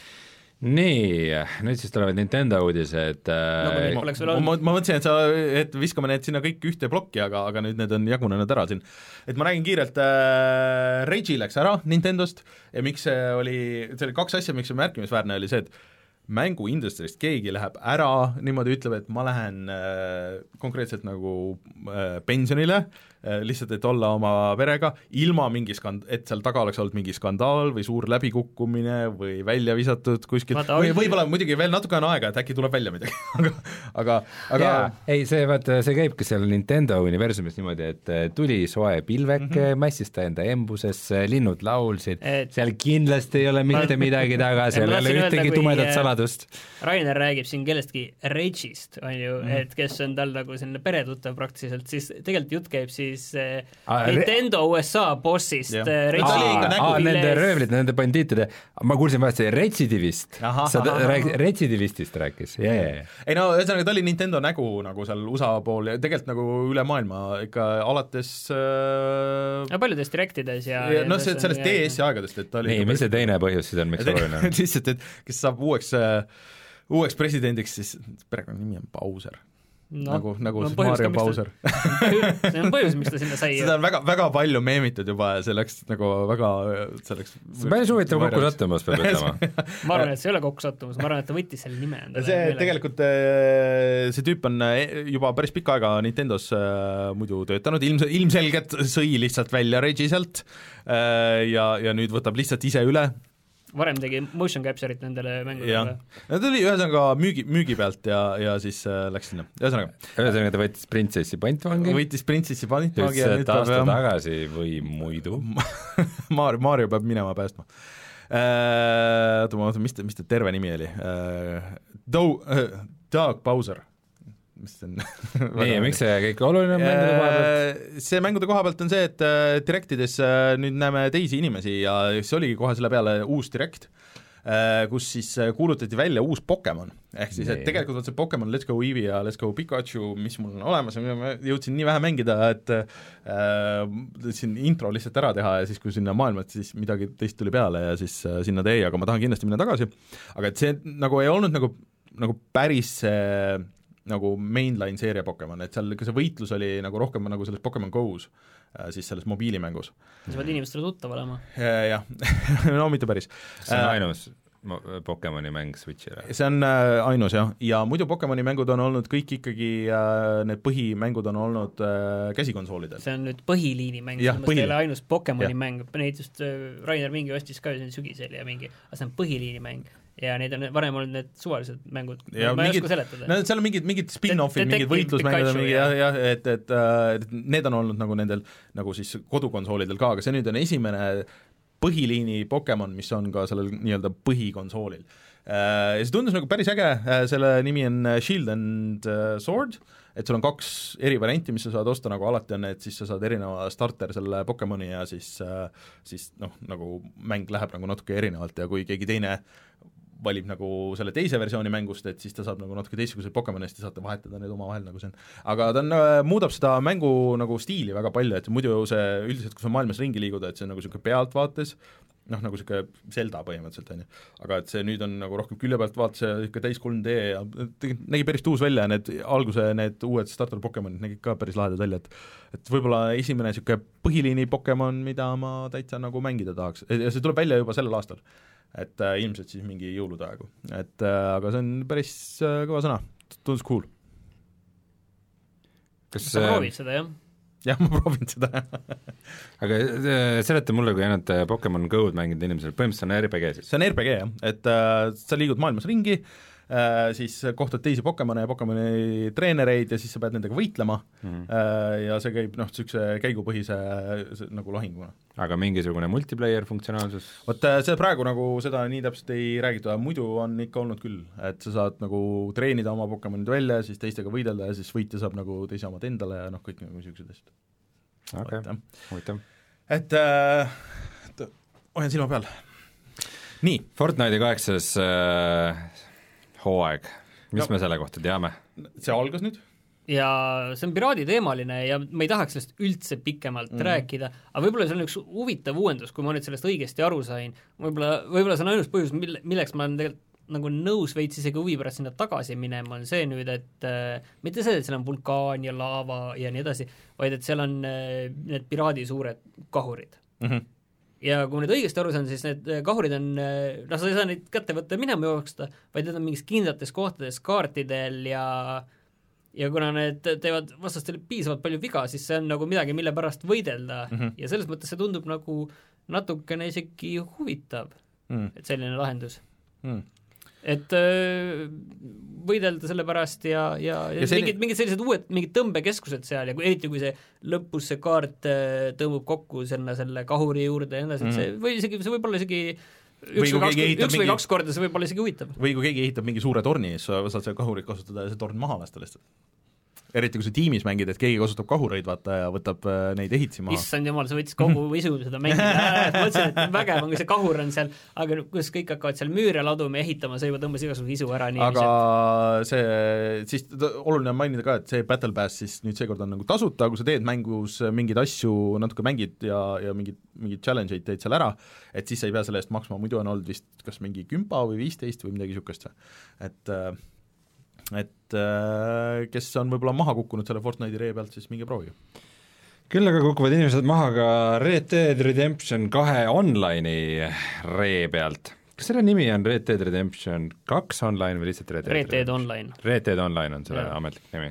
Nii, nüüd siis tulevad Nintendo uudised äh,
no, ma, ma, ma mõtlesin, et sa, et viskame need sinna kõik ühte plokki, aga, aga nüüd need on jagunenud ära siin. Et ma räägin kiirelt, äh, Regi läks ära Nintendost ja miks see oli, see oli kaks asja, miks see märkimisväärne oli see, et mänguindustrist keegi läheb ära, niimoodi ütleb, et ma lähen äh, konkreetselt nagu äh, pensionile, äh, lihtsalt et olla oma perega, ilma mingi skand-, et seal taga oleks olnud mingi skandaal või suur läbikukkumine või välja visatud kuskil, või võib-olla muidugi veel natuke on aega, et äkki tuleb välja midagi aga, aga, aga
yeah. ei, see, vaata, see käibki seal Nintendo universumis niimoodi, et tuli soe pilveke mm, -hmm. mässis ta enda embusesse, linnud laulsid, et... seal kindlasti ei ole mitte midagi taga, seal ei ole ühtegi tumedat saladust.
Rainer räägib siin kellestki Regist, on ju, mm. et kes on tal nagu selline peretuttav praktiliselt, siis tegelikult jutt käib siis äh, ah, Nintendo U S A bossist yeah. Regi.
Aa, aa, nende röövlid, nende bandiitide, ma kuulsin vahest Retsidivist, sa räägid Retsidivistist rääkis, jee, jee.
ei no, ühesõnaga ta oli Nintendo nägu nagu seal U S A pool ja tegelikult nagu üle maailma ikka alates äh...
ja paljudes direktides ja,
ja noh, sellest D S-i aegadest, et ta oli
nii, mis see teine põhjus siis on, miks oluline on?
lihtsalt, et kes saab uueks uueks presidendiks, siis perekonna nimi on Bowser no,. Nagu, nagu no, Mario Bowser.
see on põhjus, miks ta sinna sai.
seda on väga, väga palju meemitud juba ja see läks nagu väga, see läks
see päris huvitav kokku sattumus, peab ütlema.
ma arvan, et see ei ole kokku sattumus, ma arvan, et ta võttis selle nime endale.
see meele. Tegelikult, see tüüp on juba päris pikka aega Nintendos muidu töötanud, ilm, ilmselgelt sõi lihtsalt välja Regi sealt ja, ja nüüd võtab lihtsalt ise üle.
Varem tegi motion capture'it nendele mängudele.
Ta tuli ühesõnaga müügi, müügi pealt ja, ja siis äh, läks sinna. Ühesõnaga.
Ühesõnaga ta võttis Princessi pantvangi.
Võttis Princessi pantvangi.
Ütles, et aasta tagasi või muidu.
Mario, Mario peab minema päästma. Oota, ma mõtlen, mis, mis ta terve nimi oli? Doug, Doug Bowser. mis see on
nii, ja miks see kõik oluline on mängude koha pealt?
See mängude koha pealt on see, et Directides nüüd näeme teisi inimesi ja see oligi kohe selle peale uus Direct, kus siis kuulutati välja uus Pokemon, ehk siis, et tegelikult on see Pokemon Let's Go Eevee ja Let's Go Pikachu, mis mul on olemas ja ma jõudsin nii vähe mängida, et äh, siin intro lihtsalt ära teha ja siis, kui sinna maailmat, siis midagi teist tuli peale ja siis äh, sinna teie, aga ma tahan kindlasti minna tagasi, aga et see nagu ei olnud nagu, nagu päris äh, nagu mainline seeria Pokemon, et seal see võitlus oli nagu rohkem nagu selles Pokemon Go's, siis selles mobiilimängus.
Sa pead inimestele tuttav olema.
Jah, no mitte päris.
See on ainus Pokemoni mäng Switchile?
See on äh, ainus jah, ja muidu Pokemoni mängud on olnud kõik ikkagi, äh, need põhimängud on olnud äh, käsikonsoolidel.
See on nüüd põhiliini mäng, see mõttes ei ole ainus Pokemoni ja. mäng, neid just äh, Rainer mingi ostis ka sügisel ja mingi, aga see on põhiliini mäng. Ja need on varem olnud need suvalised mängud,
ja ma
mingid,
ei oska seletada. No, seal on mingid, mingid spin-offid, mingid võitlusmängud, mingi, jah, jah, et, et, et need on olnud nagu nendel nagu siis kodukonsoolidel ka, aga see nüüd on esimene põhiliini Pokemon, mis on ka sellel nii-öelda põhikonsoolil. Ja see tundus nagu päris äge, selle nimi on Shield and Sword, et sul on kaks eri varianti, mis sa saad osta, nagu alati on, et siis sa saad erineva starter selle Pokemoni ja siis, siis noh, nagu mäng läheb nagu natuke erinevalt ja kui keegi teine valib nagu selle teise versiooni mängust, et siis ta saab nagu natuke teistsugused Pokemonist ja saate vahetada need omavahel nagu see on. Aga ta on, muudab seda mängu nagu stiili väga palju, et muidu see üldiselt, kui sa maailmas ringi liiguda, et see on nagu niisugune pealtvaates, noh nagu niisugune Zelda põhimõtteliselt, on ju. Aga et see nüüd on nagu rohkem külje pealt vaates ja niisugune täis kolm D ja nägi päris tuus välja ja need alguse need uued starter Pokemonid nägid ka päris lahedad välja, et et võib-olla esimene niisugune põhiliini Pokemon, mida ma täitsa nagu mängida tahaks, ja see tuleb välja juba sellel aastal. Et äh, ilmselt siis mingi jõulude aegu, et äh, aga see on päris äh, kõva sõna, tundus cool.
Kas sa äh... proovid seda, jah?
Jah, ma proovin seda
aga äh, seleta mulle, kui ainult Pokemon Go'd mängida inimesel, põhimõtteliselt on R P G siis?
See on R P G, jah, et äh, sa liigud maailmas ringi, siis kohtad teisi Pokemone ja Pokemoni treenereid ja siis sa pead nendega võitlema mm-hmm. ja see käib noh, niisuguse käigupõhise nagu lahinguna.
aga mingisugune multiplayer funktsionaalsus?
vot see praegu nagu seda nii täpselt ei räägitud, muidu on ikka olnud küll, et sa saad nagu treenida oma Pokemonid välja, siis teistega võidelda ja siis võitja saab nagu teise omad endale ja noh, kõik nagu niisugused asjad.
okei okay., huvitav.
et äh, hoian silma peal. nii.
Fortnite'i kaheksas äh, hooaeg, mis no, me selle kohta teame?
see algas nüüd?
ja see on piraaditeemaline ja ma ei tahaks sellest üldse pikemalt mm. rääkida, aga võib-olla see on üks huvitav uuendus, kui ma nüüd sellest õigesti aru sain, võib-olla, võib-olla see on ainus põhjus, mille, milleks ma olen tegelikult nagu nõus veits isegi huvi pärast sinna tagasi minema, on see nüüd, et äh, mitte see, et seal on vulkaan ja laava ja nii edasi, vaid et seal on äh, need piraadi suured kahurid mm-hmm. ja kui ma nüüd õigesti aru saan, siis need kahurid on, noh, sa ei saa neid kätte võtta ja minema jooksta, vaid need on mingis kindlates kohtades kaartidel ja ja kuna need teevad vastastele piisavalt palju viga, siis see on nagu midagi, mille pärast võidelda mm-hmm. ja selles mõttes see tundub nagu natukene isegi huvitav mm., et selline lahendus mm. et öö, võidelda selle pärast ja, ja, ja, ja selline... mingid, mingid sellised uued, mingid tõmbekeskused seal ja kui, eriti kui see lõpus see kaart tõmbub kokku selle, selle kahuri juurde ja nii edasi, et see või isegi, see võib olla isegi üks või, või, kaks, üks või mingi... kaks korda, see võib olla isegi huvitav.
Või kui keegi ehitab mingi suure torni, siis sa saad seda kahurit kasutada ja see torn maha lasta lihtsalt. Eriti kui sa tiimis mängid, et keegi kasutab kahureid vaata ja võtab neid ehitisi maha.
Issand jumal, sa võttis kogu isu seda mängida. Mõtlesin, et vägev on, kui see kahur on seal, aga kus kõik hakkavad seal müüre laduma ja ehitama, see juba tõmbas igasuguse isu ära. Nii,
aga see, siis oluline on mainida ka, et see Battle Pass siis nüüd seekord on nagu tasuta, kui sa teed mängus mingeid asju, natuke mängid ja, ja mingid, mingid challenge'id teed seal ära, et siis sa ei pea selle eest maksma, muidu on olnud vist kas mingi kümpa või viisteist või midagi niisugust. Et et kes on võib-olla maha kukkunud selle Fortnite'i ree pealt, siis minge proovige.
Küll aga kukuvad inimesed maha ka Red Dead Redemption kahe online'i ree pealt. Kas selle nimi on Red Dead Redemption kaks online või lihtsalt Red Dead,
Red Dead Online?
Red Dead Online on selle ja. ametlik nimi.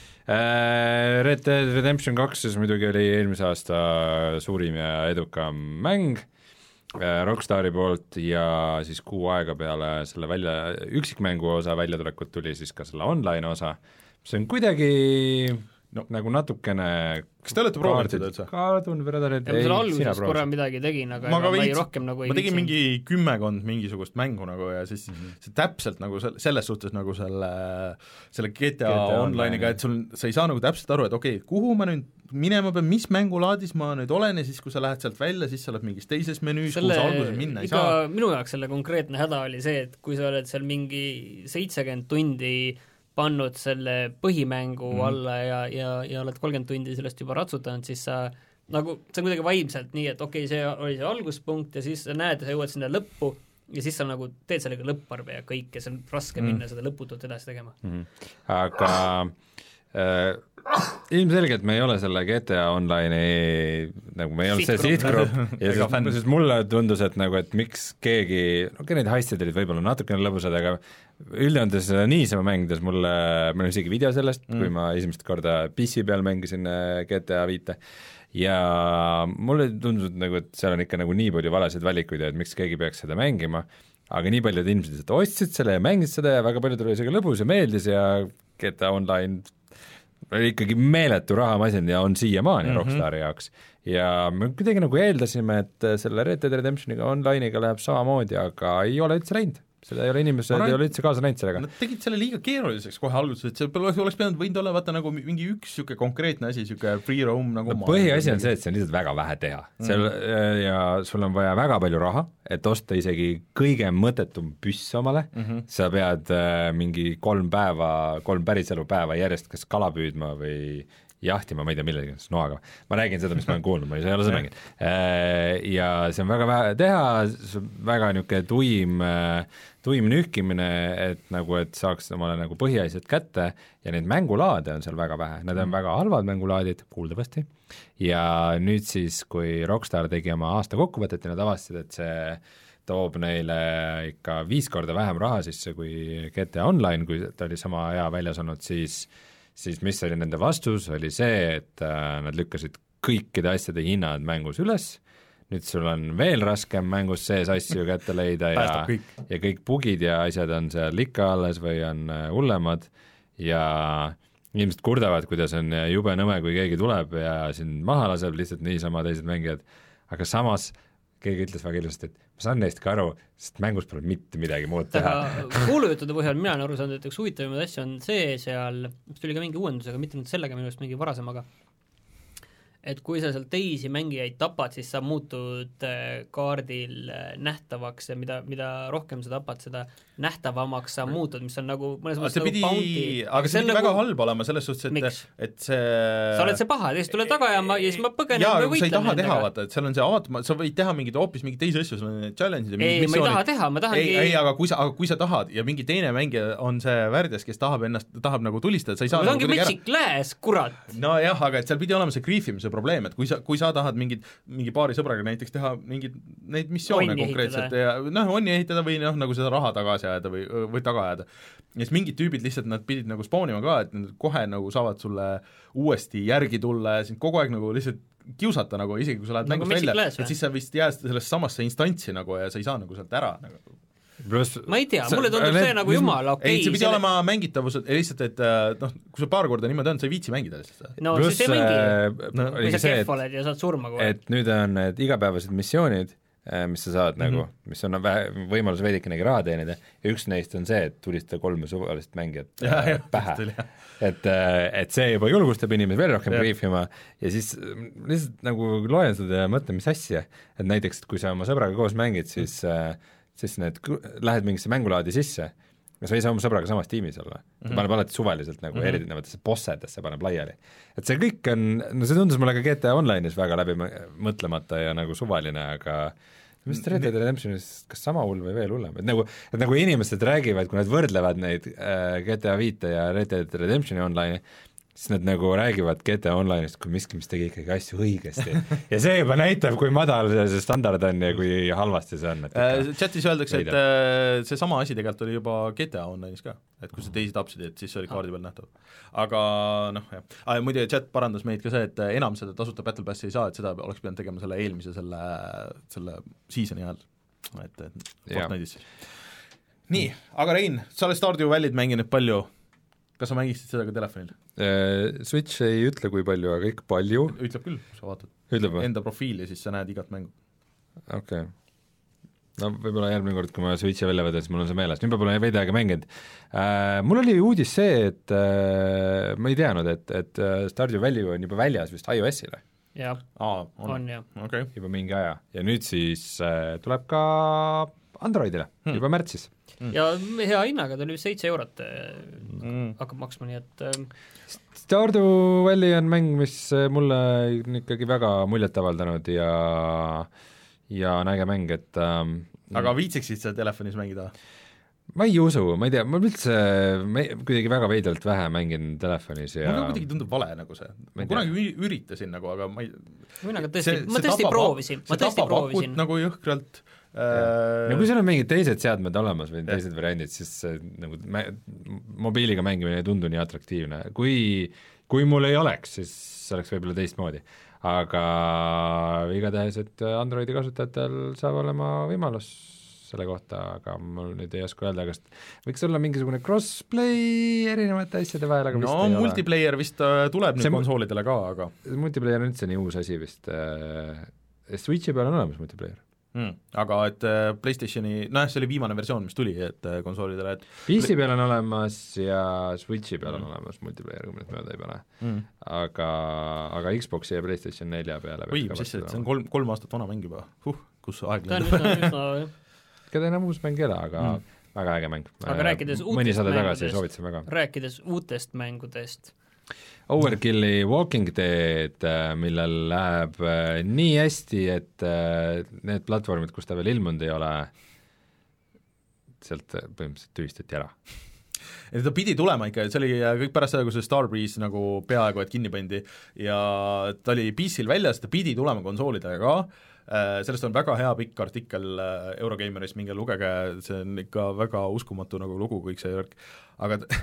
Red Dead Redemption kaks siis muidugi oli eelmise aasta suurim ja edukam mäng Rockstari poolt ja siis kuu aega peale selle välja, üksikmängu osa väljatulekut tuli siis ka selle online osa, see on kuidagi no, nagu natukene
kas te olete proovinud seda üldse?
Kaadun, Veredarid,
ei, sina alguses korra midagi tegin, aga ma, ma ei rohkem nagu ei
ma tegin mingi kümmekond mingisugust mängu nagu ja siis mm-hmm. see täpselt nagu selles suhtes nagu selle, selle G T A, G T A online'iga, et sul, sa ei saa nagu täpselt aru, et okei okay,, kuhu ma nüüd minema pean, mis mängulaadis ma nüüd olen ja siis, kui sa lähed sealt välja, siis sa oled mingis teises menüüs, kuhu sa alguses minna ei saa.
Minu jaoks selle konkreetne häda oli see, et kui sa oled seal mingi seitsekümmend tundi pannud selle põhimängu mm. alla ja, ja, ja oled kolmkümmend tundi sellest juba ratsutanud, siis sa nagu, see on kuidagi vaimselt nii, et okei okay,, see oli see alguspunkt ja siis sa näed, sa jõuad sinna lõppu ja siis sa nagu teed sellega lõpparve ja kõik ja see on raske mm. minna seda lõputut edasi tegema
mm. aga äh, ilmselgelt me ei ole selle G T A online'i nagu me ei olnud see sihtgrupp ja sest, sest mulle tundus, et nagu, et miks keegi, okei okay, need heistid olid võib-olla natukene lõbusad, aga üldjoontes niisama mängides mulle, meil on isegi video sellest mm., kui ma esimest korda P C peal mängisin G T A viite ja mulle tundus nagu, et seal on ikka nagu nii palju valesid valikuid ja et miks keegi peaks seda mängima, aga nii paljud inimesed ostsid selle ja mängisid seda ja väga paljud oli isegi lõbus ja meeldis ja G T A online oli ikkagi meeletu rahamasin ja on siiamaani mm-hmm. Rockstari jaoks. Ja me kuidagi nagu eeldasime, et selle Red Dead Redemptioniga online'iga läheb samamoodi, aga ei ole üldse läinud. Seda ei ole inimesed, ei ole üldse kaasa näinud sellega.
Nad tegid selle liiga keeruliseks kohe alguses, et see oleks pidanud võinud olla vaata nagu mingi üks siuke konkreetne asi, siuke free roam nagu
no, põhiasi on see, et see on lihtsalt väga vähe teha mm. seal, ja sul on vaja väga palju raha, et osta isegi kõige mõttetum püss omale mm-hmm. sa pead äh, mingi kolm päeva, kolm päriselu päeva järjest kas kala püüdma või jahtima, ma ei tea millegi, noaga. Ma räägin seda, mis ma olen kuulnud, ma ei ole seda mänginud. Ja see on väga vähe teha, väga niisugune tuim, tuim nühkimine, et nagu, et saaks omale nagu põhiasjad kätte ja neid mängulaade on seal väga vähe, nad on mm. väga halvad mängulaadid, kuuldavasti, ja nüüd siis, kui Rockstar tegi oma aasta kokkuvõtet ja nad avastasid, et see toob neile ikka viis korda vähem raha sisse kui G T A Online, kui ta oli sama hea väljas olnud, siis siis mis oli nende vastus, oli see, et äh, nad lükkasid kõikide asjade hinnad mängus üles, nüüd sul on veel raskem mängus sees asju kätte leida ja kõik. ja kõik bugid ja asjad on seal ikka alles või on hullemad ja inimesed kurdavad, kuidas on jube nõme, kui keegi tuleb ja sind maha laseb lihtsalt niisama teised mängijad, aga samas keegi ütles väga ilusasti, et ma saan neist ka aru, sest mängus pole mitte midagi muud teha.
Kuulujutude põhjal mina olen aru saanud, et üks huvitavamaid asju on see seal, mis tuli ka mingi uuendusega, mitte nüüd sellega minu arust mingi varasemaga, et kui sa seal teisi mängijaid tapad, siis sa muutud kaardil nähtavaks ja mida, mida rohkem sa tapad, seda nähtavamaks sa muutud, mis on nagu mõnes mõttes nagu
pidi, bounty. Aga see pidi nagu... väga halb olema selles suhtes, et, et see
sa oled see paha, teist tuleb taga ja, ma, ja siis ma põgenen
ja,
või võitlen
sa ei taha teha, vaata, et seal on see avatum, sa võid teha mingid hoopis mingi teisi asju, sul on need challenge'id ja
ei, ma ei taha teha, ma tahangi
ei, ei, aga kui sa, aga kui sa tahad ja mingi teine mängija on see väärdes, kes tahab ennast, tahab nagu tulistada, sa ei saa
ma tahangi Magic Glass, kurat!
No jah, aga et seal pidi olema see griifimise probleem, et kui sa, kui sa tahad mingid, mingi paari sõbraga näiteks teha mingid neid missioone onni konkreetselt ehitada. Ja noh, onni ehitada või noh, nagu seda raha tagasi ajada või, või taga ajada. Ja siis mingid tüübid lihtsalt nad pidid nagu spawnima ka, et nad kohe nagu saavad sulle uuesti järgi tulla ja sind kogu aeg nagu lihtsalt kiusata nagu, isegi kui sa lähed nagu mängust välja, et siis sa vist jääd sellest samasse instantsi nagu ja sa ei saa nagu sealt ära nagu.
Plus, ma ei tea, mulle tundub see nagu jumala okei.
Ei, see pidi selle... olema mängitavus, lihtsalt, et noh, kui sa paar korda niimoodi on, sa ei viitsi mängida lihtsalt.
No plus, siis ei mängi, no, või sa kehv oled ja saad surma kohe.
Et nüüd on need igapäevased missioonid, mis sa saad mm-hmm. nagu, mis on võimalus veidikenegi raha teenida ja üks neist on see, et tulistada kolme suvalist mängijat ja, ja, pähe. Et, et see juba julgustab inimesi veel rohkem briefima ja siis lihtsalt nagu loen seda ja mõtlen, mis asja. Et näiteks, et kui sa oma sõbraga koos mängid, siis mm. siis need, lähed mingisse mängulaadi sisse, ja sa ei saa oma sõbraga samas tiimis olla. Ta mm-hmm. paneb alati suvaliselt nagu mm-hmm. erinevatesse bossedesse paneb laiali. Et see kõik on, no see tundus mulle ka G T A Online'is väga läbi mõtlemata ja nagu suvaline, aga mis Red Dead Redemptionis, kas sama hull või veel hullem? Et nagu, et nagu inimesed räägivad, kui nad võrdlevad neid äh, G T A viis ja Red Dead Redemptioni Online'i, siis nad nagu räägivad G T A Online'ist kui miski, mis tegi ikkagi asju õigesti. Ja see juba näitab, kui madal see standard on ja kui halvasti see on.
Chatis öeldakse, et see sama asi tegelikult oli juba G T A Online'is ka, et kui sa teisi tapsid, et siis see oli kaardi peal nähtav. Aga noh, jah. Ah, muide, chat parandas meid ka see, et enam seda tasuta Battle Passi ei saa, et seda oleks pidanud tegema selle eelmise selle, selle seasoni ajal, et, et Fortnite'is. Nii, aga Rein, sa oled Stardew Valley't mänginud palju. Kas sa mängisid seda ka telefonil?
Switch ei ütle kui palju, aga ikka palju.
Ütleb küll, sa vaatad
Ütleb
enda profiili, siis sa näed igat mängu.
Okei okay. No võib-olla järgmine kord, kui ma Switchi välja võtan, siis mul on see meeles, nüüd ma pole veidi aega mänginud. Äh, mul oli uudis see, et äh, ma ei teadnud, et, et Stardew Valley on juba väljas vist iOS-ile.
Jah,
Aa, on,
on jah.
Okay.
Juba mingi aja ja nüüd siis äh, tuleb ka Androidile hmm. juba märtsis.
Mm. Ja hea hinnaga, ta oli seitse eurot mm. hakkab maksma, nii et
Stardew Valley on mäng, mis mulle ikkagi väga muljet avaldanud ja ja on äge mäng, et ähm,
aga viitsiksid sa telefonis mängida?
Ma ei usu, ma ei tea, ma üldse me, kuidagi väga veidralt vähe mängin telefonis ja
mulle kuidagi tundub vale nagu see, ma kunagi üritasin nagu, aga ma ei
mina tõesti, see, ma tõesti proovisin, ma tõesti proovisin
nagu jõhkralt
Äh... no kui seal on mingid teised seadmed olemas või teised ja. variandid, siis nagu mä- mobiiliga mängimine ei tundu nii atraktiivne. Kui, kui mul ei oleks, siis see oleks võib-olla teistmoodi. Aga igatahes, et Androidi kasutajatel saab olema võimalus selle kohta, aga mul nüüd ei oska öelda, kas võiks olla mingisugune crossplay erinevate asjade vahel, aga
no,
vist ei
multiplayer ole. Vist tuleb nüüd
see
konsoolidele ka, aga
multiplayer on üldse nii uus asi vist. Switchi peal on olemas multiplayer.
Mm, aga et PlayStationi, noh, see oli viimane versioon, mis tuli, et konsoolidele et
P C peal on olemas ja Switchi peal on mm. olemas multiplayer, kui mõned mööda ei pane mm. aga, aga Xboxi ja PlayStation nelja peale
või, mis siis, et see on kolm, kolm aastat vana mäng juba, huh, kus aeg
ta on üsna, üsna
keda enam uus mäng ei ole, aga mm. väga äge mäng.
Aga rääkides uutest mängudest, rääkides uutest mängudest
Overkilli Walking Dead, millel läheb nii hästi, et need platvormid, kus ta veel ilmunud ei ole, sealt põhimõtteliselt tühistati ära.
Et ta pidi tulema ikka, see oli kõik pärast seda, kui see Starbreeze nagu peaaegu et kinni pandi ja ta oli P C-l väljas, ta pidi tulema konsoolidega ka, sellest on väga hea pikk artikkel Eurogameris, minge lugege, see on ikka väga uskumatu nagu lugu kõik see värk, aga t-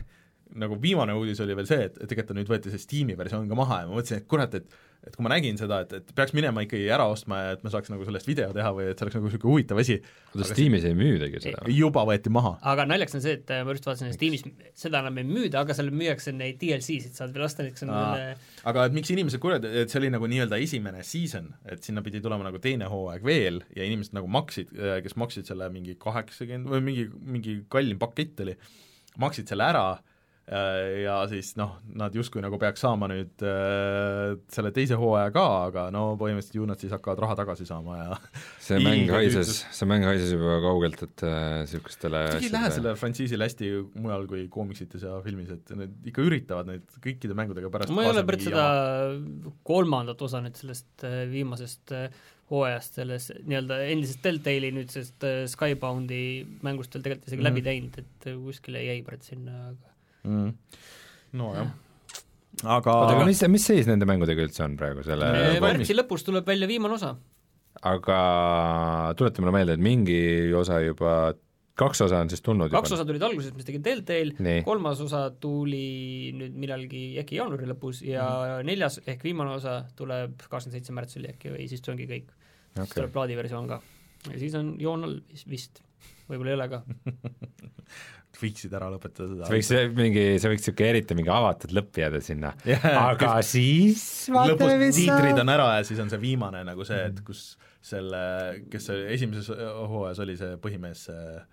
nagu viimane uudis oli veel see, et, et tegelikult nüüd võeti see Steam'i versioon ka maha ja ma mõtlesin, et kurat, et et kui ma nägin seda, et, et peaks minema ikkagi ära ostma ja et ma saaks nagu sellest video teha või et see oleks nagu niisugune huvitav asi.
Oda Steamis ei müüdagi seda?
Juba võeti maha.
Aga naljaks on see, et ma just vaatasin, et Steamis seda enam ei müüda, aga seal müüakse neid D L C-sid, saad veel osta, et
selle... aga et miks inimesed kurjad, et see oli nagu nii-öelda esimene season, et sinna pidi tulema nagu teine hooaeg veel ja inimesed nagu maksid, kes maksid selle mingi kaheksakümmend või mingi, mingi kallim pakett oli, maksid selle ära ja siis noh, nad justkui nagu peaks saama nüüd äh, selle teise hooaja ka, aga no põhimõtteliselt ju nad siis hakkavad raha tagasi saama ja
see mäng haises, see mäng haises juba kaugelt, et niisugustele äh,
ei lähe selle frantsiisile hästi mujal kui koomiksites ja filmis, et need ikka üritavad neid kõikide mängudega pärast
ma ei ole pärit seda kolmandat osa nüüd sellest viimasest hooajast, selles nii-öelda endisest Telltale'i nüüdsest Skyboundi mängust veel tegelikult isegi mm. läbi teinud, et kuskile jäi pärit sinna, aga
Mm. no jah, aga
Oota, mis, mis seis nende mängudega üldse on praegu selle
märtsi lõpus tuleb välja viimane osa.
Aga tuleta mulle meelde, et mingi osa juba, kaks osa on siis tulnud
kaks
juba.
Osa tulid alguses, mis tegi Telltale,
Nii.
kolmas osa tuli nüüd millalgi äkki jaanuari lõpus ja mm. neljas ehk viimane osa tuleb kakskümmend seitse märtsil äkki või siis ongi kõik okay. Siis tuleb plaadiversioon ka ja siis on joon all vist, võib-olla ei ole ka
võiksid ära lõpetada seda.
See võiks mingi, see võiks siuke eriti mingi avatud lõpp jääda sinna yeah. aga kus, siis
lõpus tiitrid on ära ja siis on see viimane nagu see, et kus selle, kes see esimeses hooajas oli see põhimees äh,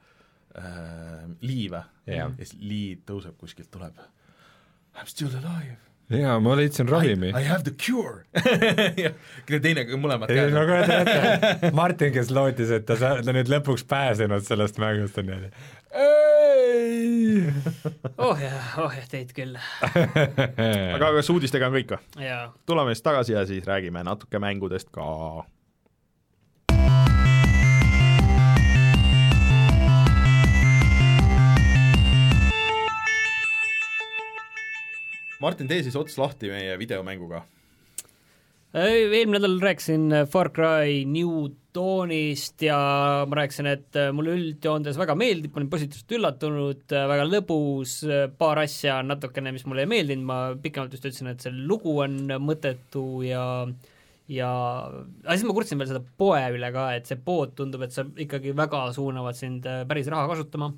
Lee või
yeah.
ja siis Lee tõuseb kuskilt, tuleb I'm still alive
jaa, ma leidsin ravimi.
I, I have the cure ja teine, mõlemad
käed. No, Martin, kes lootis, et ta, ta nüüd lõpuks pääsenud sellest mängust on jälle. Ei!
oh jah, oh jah, teid küll.
aga kas uudistega on kõik või?
Jaa.
Tuleme siis tagasi ja siis räägime natuke mängudest ka. Martin, tee siis ots lahti meie videomänguga.
Eelmine nädal rääkisin Far Cry New Dawnist ja ma rääkisin, et mulle üldjoondes väga meeldib, ma olin positiivselt üllatunud, väga lõbus, paar asja natukene, mis mulle ei meeldinud, ma pikemalt just ütlesin, et see lugu on mõttetu ja ja aga siis ma kurtsin veel seda poe üle ka, et see pood tundub, et sa ikkagi väga suunavad sind päris raha kasutama,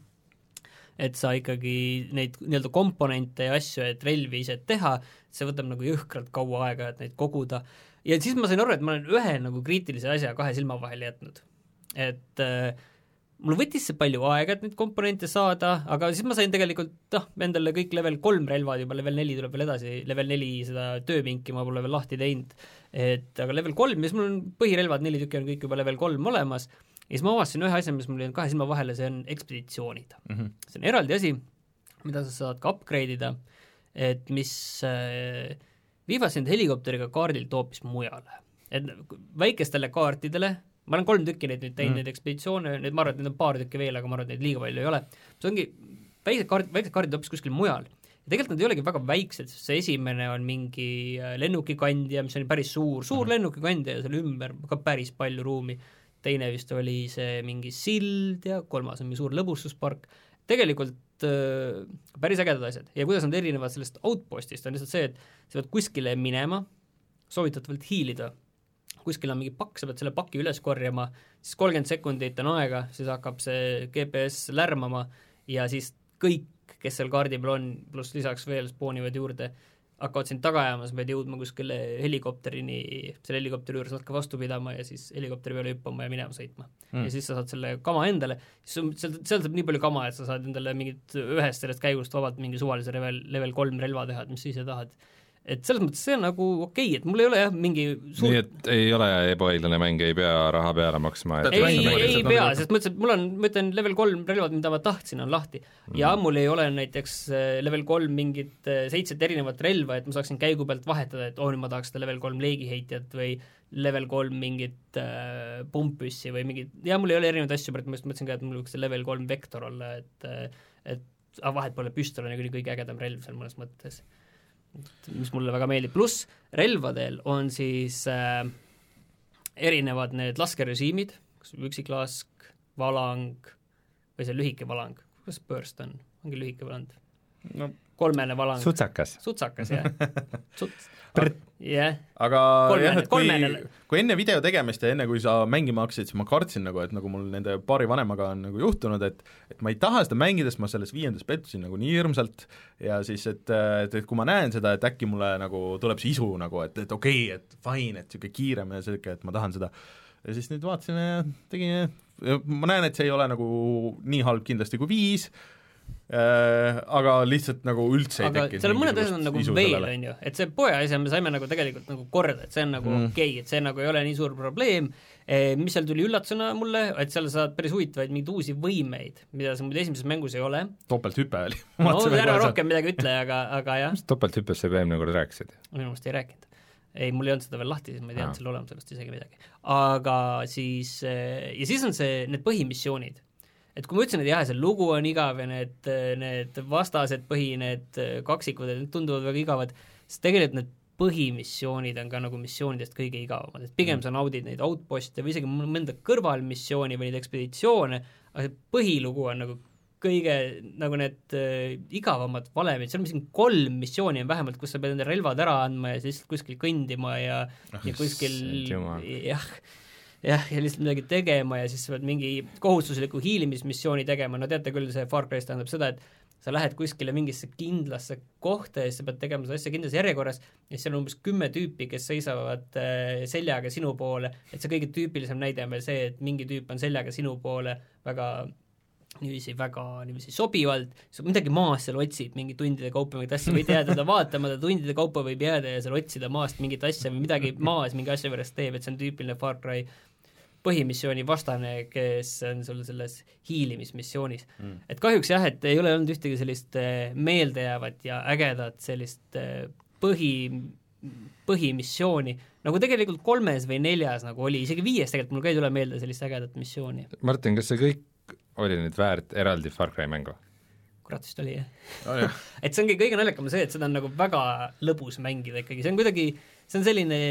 et sa ikkagi neid nii-öelda komponente ja asju, et relvi ise teha, see võtab nagu jõhkralt kaua aega, et neid koguda. Ja siis ma sain aru, et ma olen ühe nagu kriitilise asja kahe silma vahele jätnud. Et äh, mul võttis see palju aega, et neid komponente saada, aga siis ma sain tegelikult noh, endale kõik level kolm relvad juba, level neli tuleb veel edasi, level neli seda tööpinki ma pole veel lahti teinud, et aga level kolm, mis mul on põhirelvad, neli tükki on kõik juba level kolm olemas, ja siis ma avastasin ühe asja, mis mul on kahe silma vahele, see on ekspeditsioonid. Mm -hmm. See on eraldi asi, mida sa saad ka upgrade ida, et mis äh, viivad sind helikopteriga kaardilt hoopis mujale. Et väikestele kaartidele, ma olen kolm tükki neid nüüd teinud, mm -hmm. neid ekspeditsioone, need, ma arvan, et need on paar tükki veel, aga ma arvan, et neid liiga palju ei ole. See ongi väiksed kaardid, väiksed kaardid hoopis kuskil mujal. Ja tegelikult nad ei olegi väga väiksed, sest see esimene on mingi lennukikandja, mis on päris suur, suur mm -hmm. lennukikandja ja selle ümber ka päris palju ruumi. Teine vist oli see mingi sild ja kolmas on mingi suur lõbustuspark. Tegelikult äh, päris ägedad asjad. Ja kuidas nad erinevad sellest outpostist, on lihtsalt see, et sa pead kuskile minema, soovitatavalt hiilida. Kuskil on mingi pakk, sa pead selle paki üles korjama, siis kolmkümmend sekundit on aega, siis hakkab see G P S lärmama ja siis kõik, kes seal kaardi peal on, pluss lisaks veel spoonivad juurde, hakkavad sind taga ajama, sa pead jõudma kuskile helikopterini, selle helikopteri juures natuke vastu pidama ja siis helikopteri peale hüppama ja minema sõitma mm.. ja siis sa saad selle kama endale, siis seal, seal saab nii palju kama, et sa saad endale mingit ühest sellest käigust vabalt mingi suvalise level, level kolm relva teha, et mis sa ise tahad. Et selles mõttes see on nagu okei okay,, et mul ei ole jah mingi suur...
nii, et ei ole ebaõiglane mäng, ei pea raha peale maksma et
ei, ei, ei pea, sest mõtlesin, et mul on, ma ütlen, level kolm relvad, mida ma tahtsin, on lahti mm. ja mul ei ole näiteks level kolm mingit seitset erinevat relva, et ma saaksin käigu pealt vahetada, et oo, nüüd ma tahaks seda level kolm leegiheitjat või level kolm mingit äh, pumppüssi või mingit, ja mul ei ole erinevaid asju, ma mõtlesin ka, et mul võiks see level kolm vektor olla, et et vahet pole, püstol on kõige ägedam relv seal mõnes mõttes, mis mulle väga meeldib, pluss relvadel on siis äh, erinevad need laskerežiimid, kas üksiklask, valang või see lühike valang, kuidas burst on, ongi lühike valang? no. kolmene valang.
Sutsakas.
Sutsakas, jah. Suts. jah.
aga
kolmene,
jah, et kui, kui enne video tegemist ja enne, kui sa mängima hakkasid, siis ma kartsin nagu, et nagu mul nende paari vanemaga on nagu juhtunud, et et ma ei taha seda mängida, sest ma selles viiendas pettusin nagu nii hirmsalt ja siis, et, et, et kui ma näen seda, et äkki mulle nagu tuleb see isu nagu, et, et okei okay,, et fine, et niisugune kiirem ja selline, et ma tahan seda. Ja siis nüüd vaatasin ja tegin, ma näen, et see ei ole nagu nii halb kindlasti kui viis, Äh, aga lihtsalt nagu üldse
aga
ei tekkinud.
Aga seal mõned asjad on nagu veel, on ju, et see poe asja me saime nagu tegelikult nagu korda, et see on nagu mm. okei okay,, et see nagu ei ole nii suur probleem, e, mis seal tuli üllatusena mulle, et seal saad päris huvitavaid mingeid uusi võimeid, mida sa muidu esimeses mängus ei ole.
Topelthüpe oli.
no ära rohkem midagi ütle, aga, aga jah.
Mis topelthüppest sa juba eelmine kord rääkisid?
Minu meelest ei rääkinud. Ei, mul ei olnud seda veel lahti, siis ma ei teadnud selle olemusest isegi midagi. Aga siis, ja siis on see, need põhimissioonid. Et kui ma ütlesin, et jah, see lugu on igav ja need, need vastased põhi, need kaksikud, need tunduvad väga igavad, siis tegelikult need põhimissioonid on ka nagu missioonidest kõige igavamad, et pigem sa naudid neid outposte või isegi mõnda kõrvalmissiooni või neid ekspeditsioone, aga see põhilugu on nagu kõige nagu need äh, igavamad valemid, seal on siin kolm missiooni on vähemalt, kus sa pead nende relvad ära andma ja siis kuskil kõndima ja, oh, ja kuskil jah, jah, ja lihtsalt midagi tegema ja siis sa pead mingi kohustusliku hiilimismissiooni tegema, no teate küll, see Far Cry tähendab seda, et sa lähed kuskile mingisse kindlasse kohta ja sa pead tegema seda asja kindlas järjekorras ja siis seal on umbes kümme tüüpi, kes seisavad äh, seljaga sinu poole, et see kõige tüüpilisem näide on veel see, et mingi tüüp on seljaga sinu poole väga niiviisi väga niiviisi sobivalt, sa midagi maas seal otsid, mingi tundide kaupa mingit asja, võid jääda teda vaatama, ta tundide kaupa võib jääda ja seal otsida maast mingit asja või midagi maas mingi asja pärast teeb, et see on tüüpiline Far Cry põhimissiooni vastane, kes on sul selles hiilimismissioonis mm.. et kahjuks jah, et ei ole olnud ühtegi sellist meeldejäävat ja ägedat sellist põhi, põhimissiooni, nagu tegelikult kolmes või neljas nagu oli, isegi viies tegelikult mul ka ei tule meelde sellist ägedat missiooni.
Martin, kas see kõik oli nüüd väärt eraldi Far Cry mängu?
Kurat vist oli, jah.
Oh, jah.
et see ongi kõige naljakam see, et seda on nagu väga lõbus mängida ikkagi, see on kuidagi, see on selline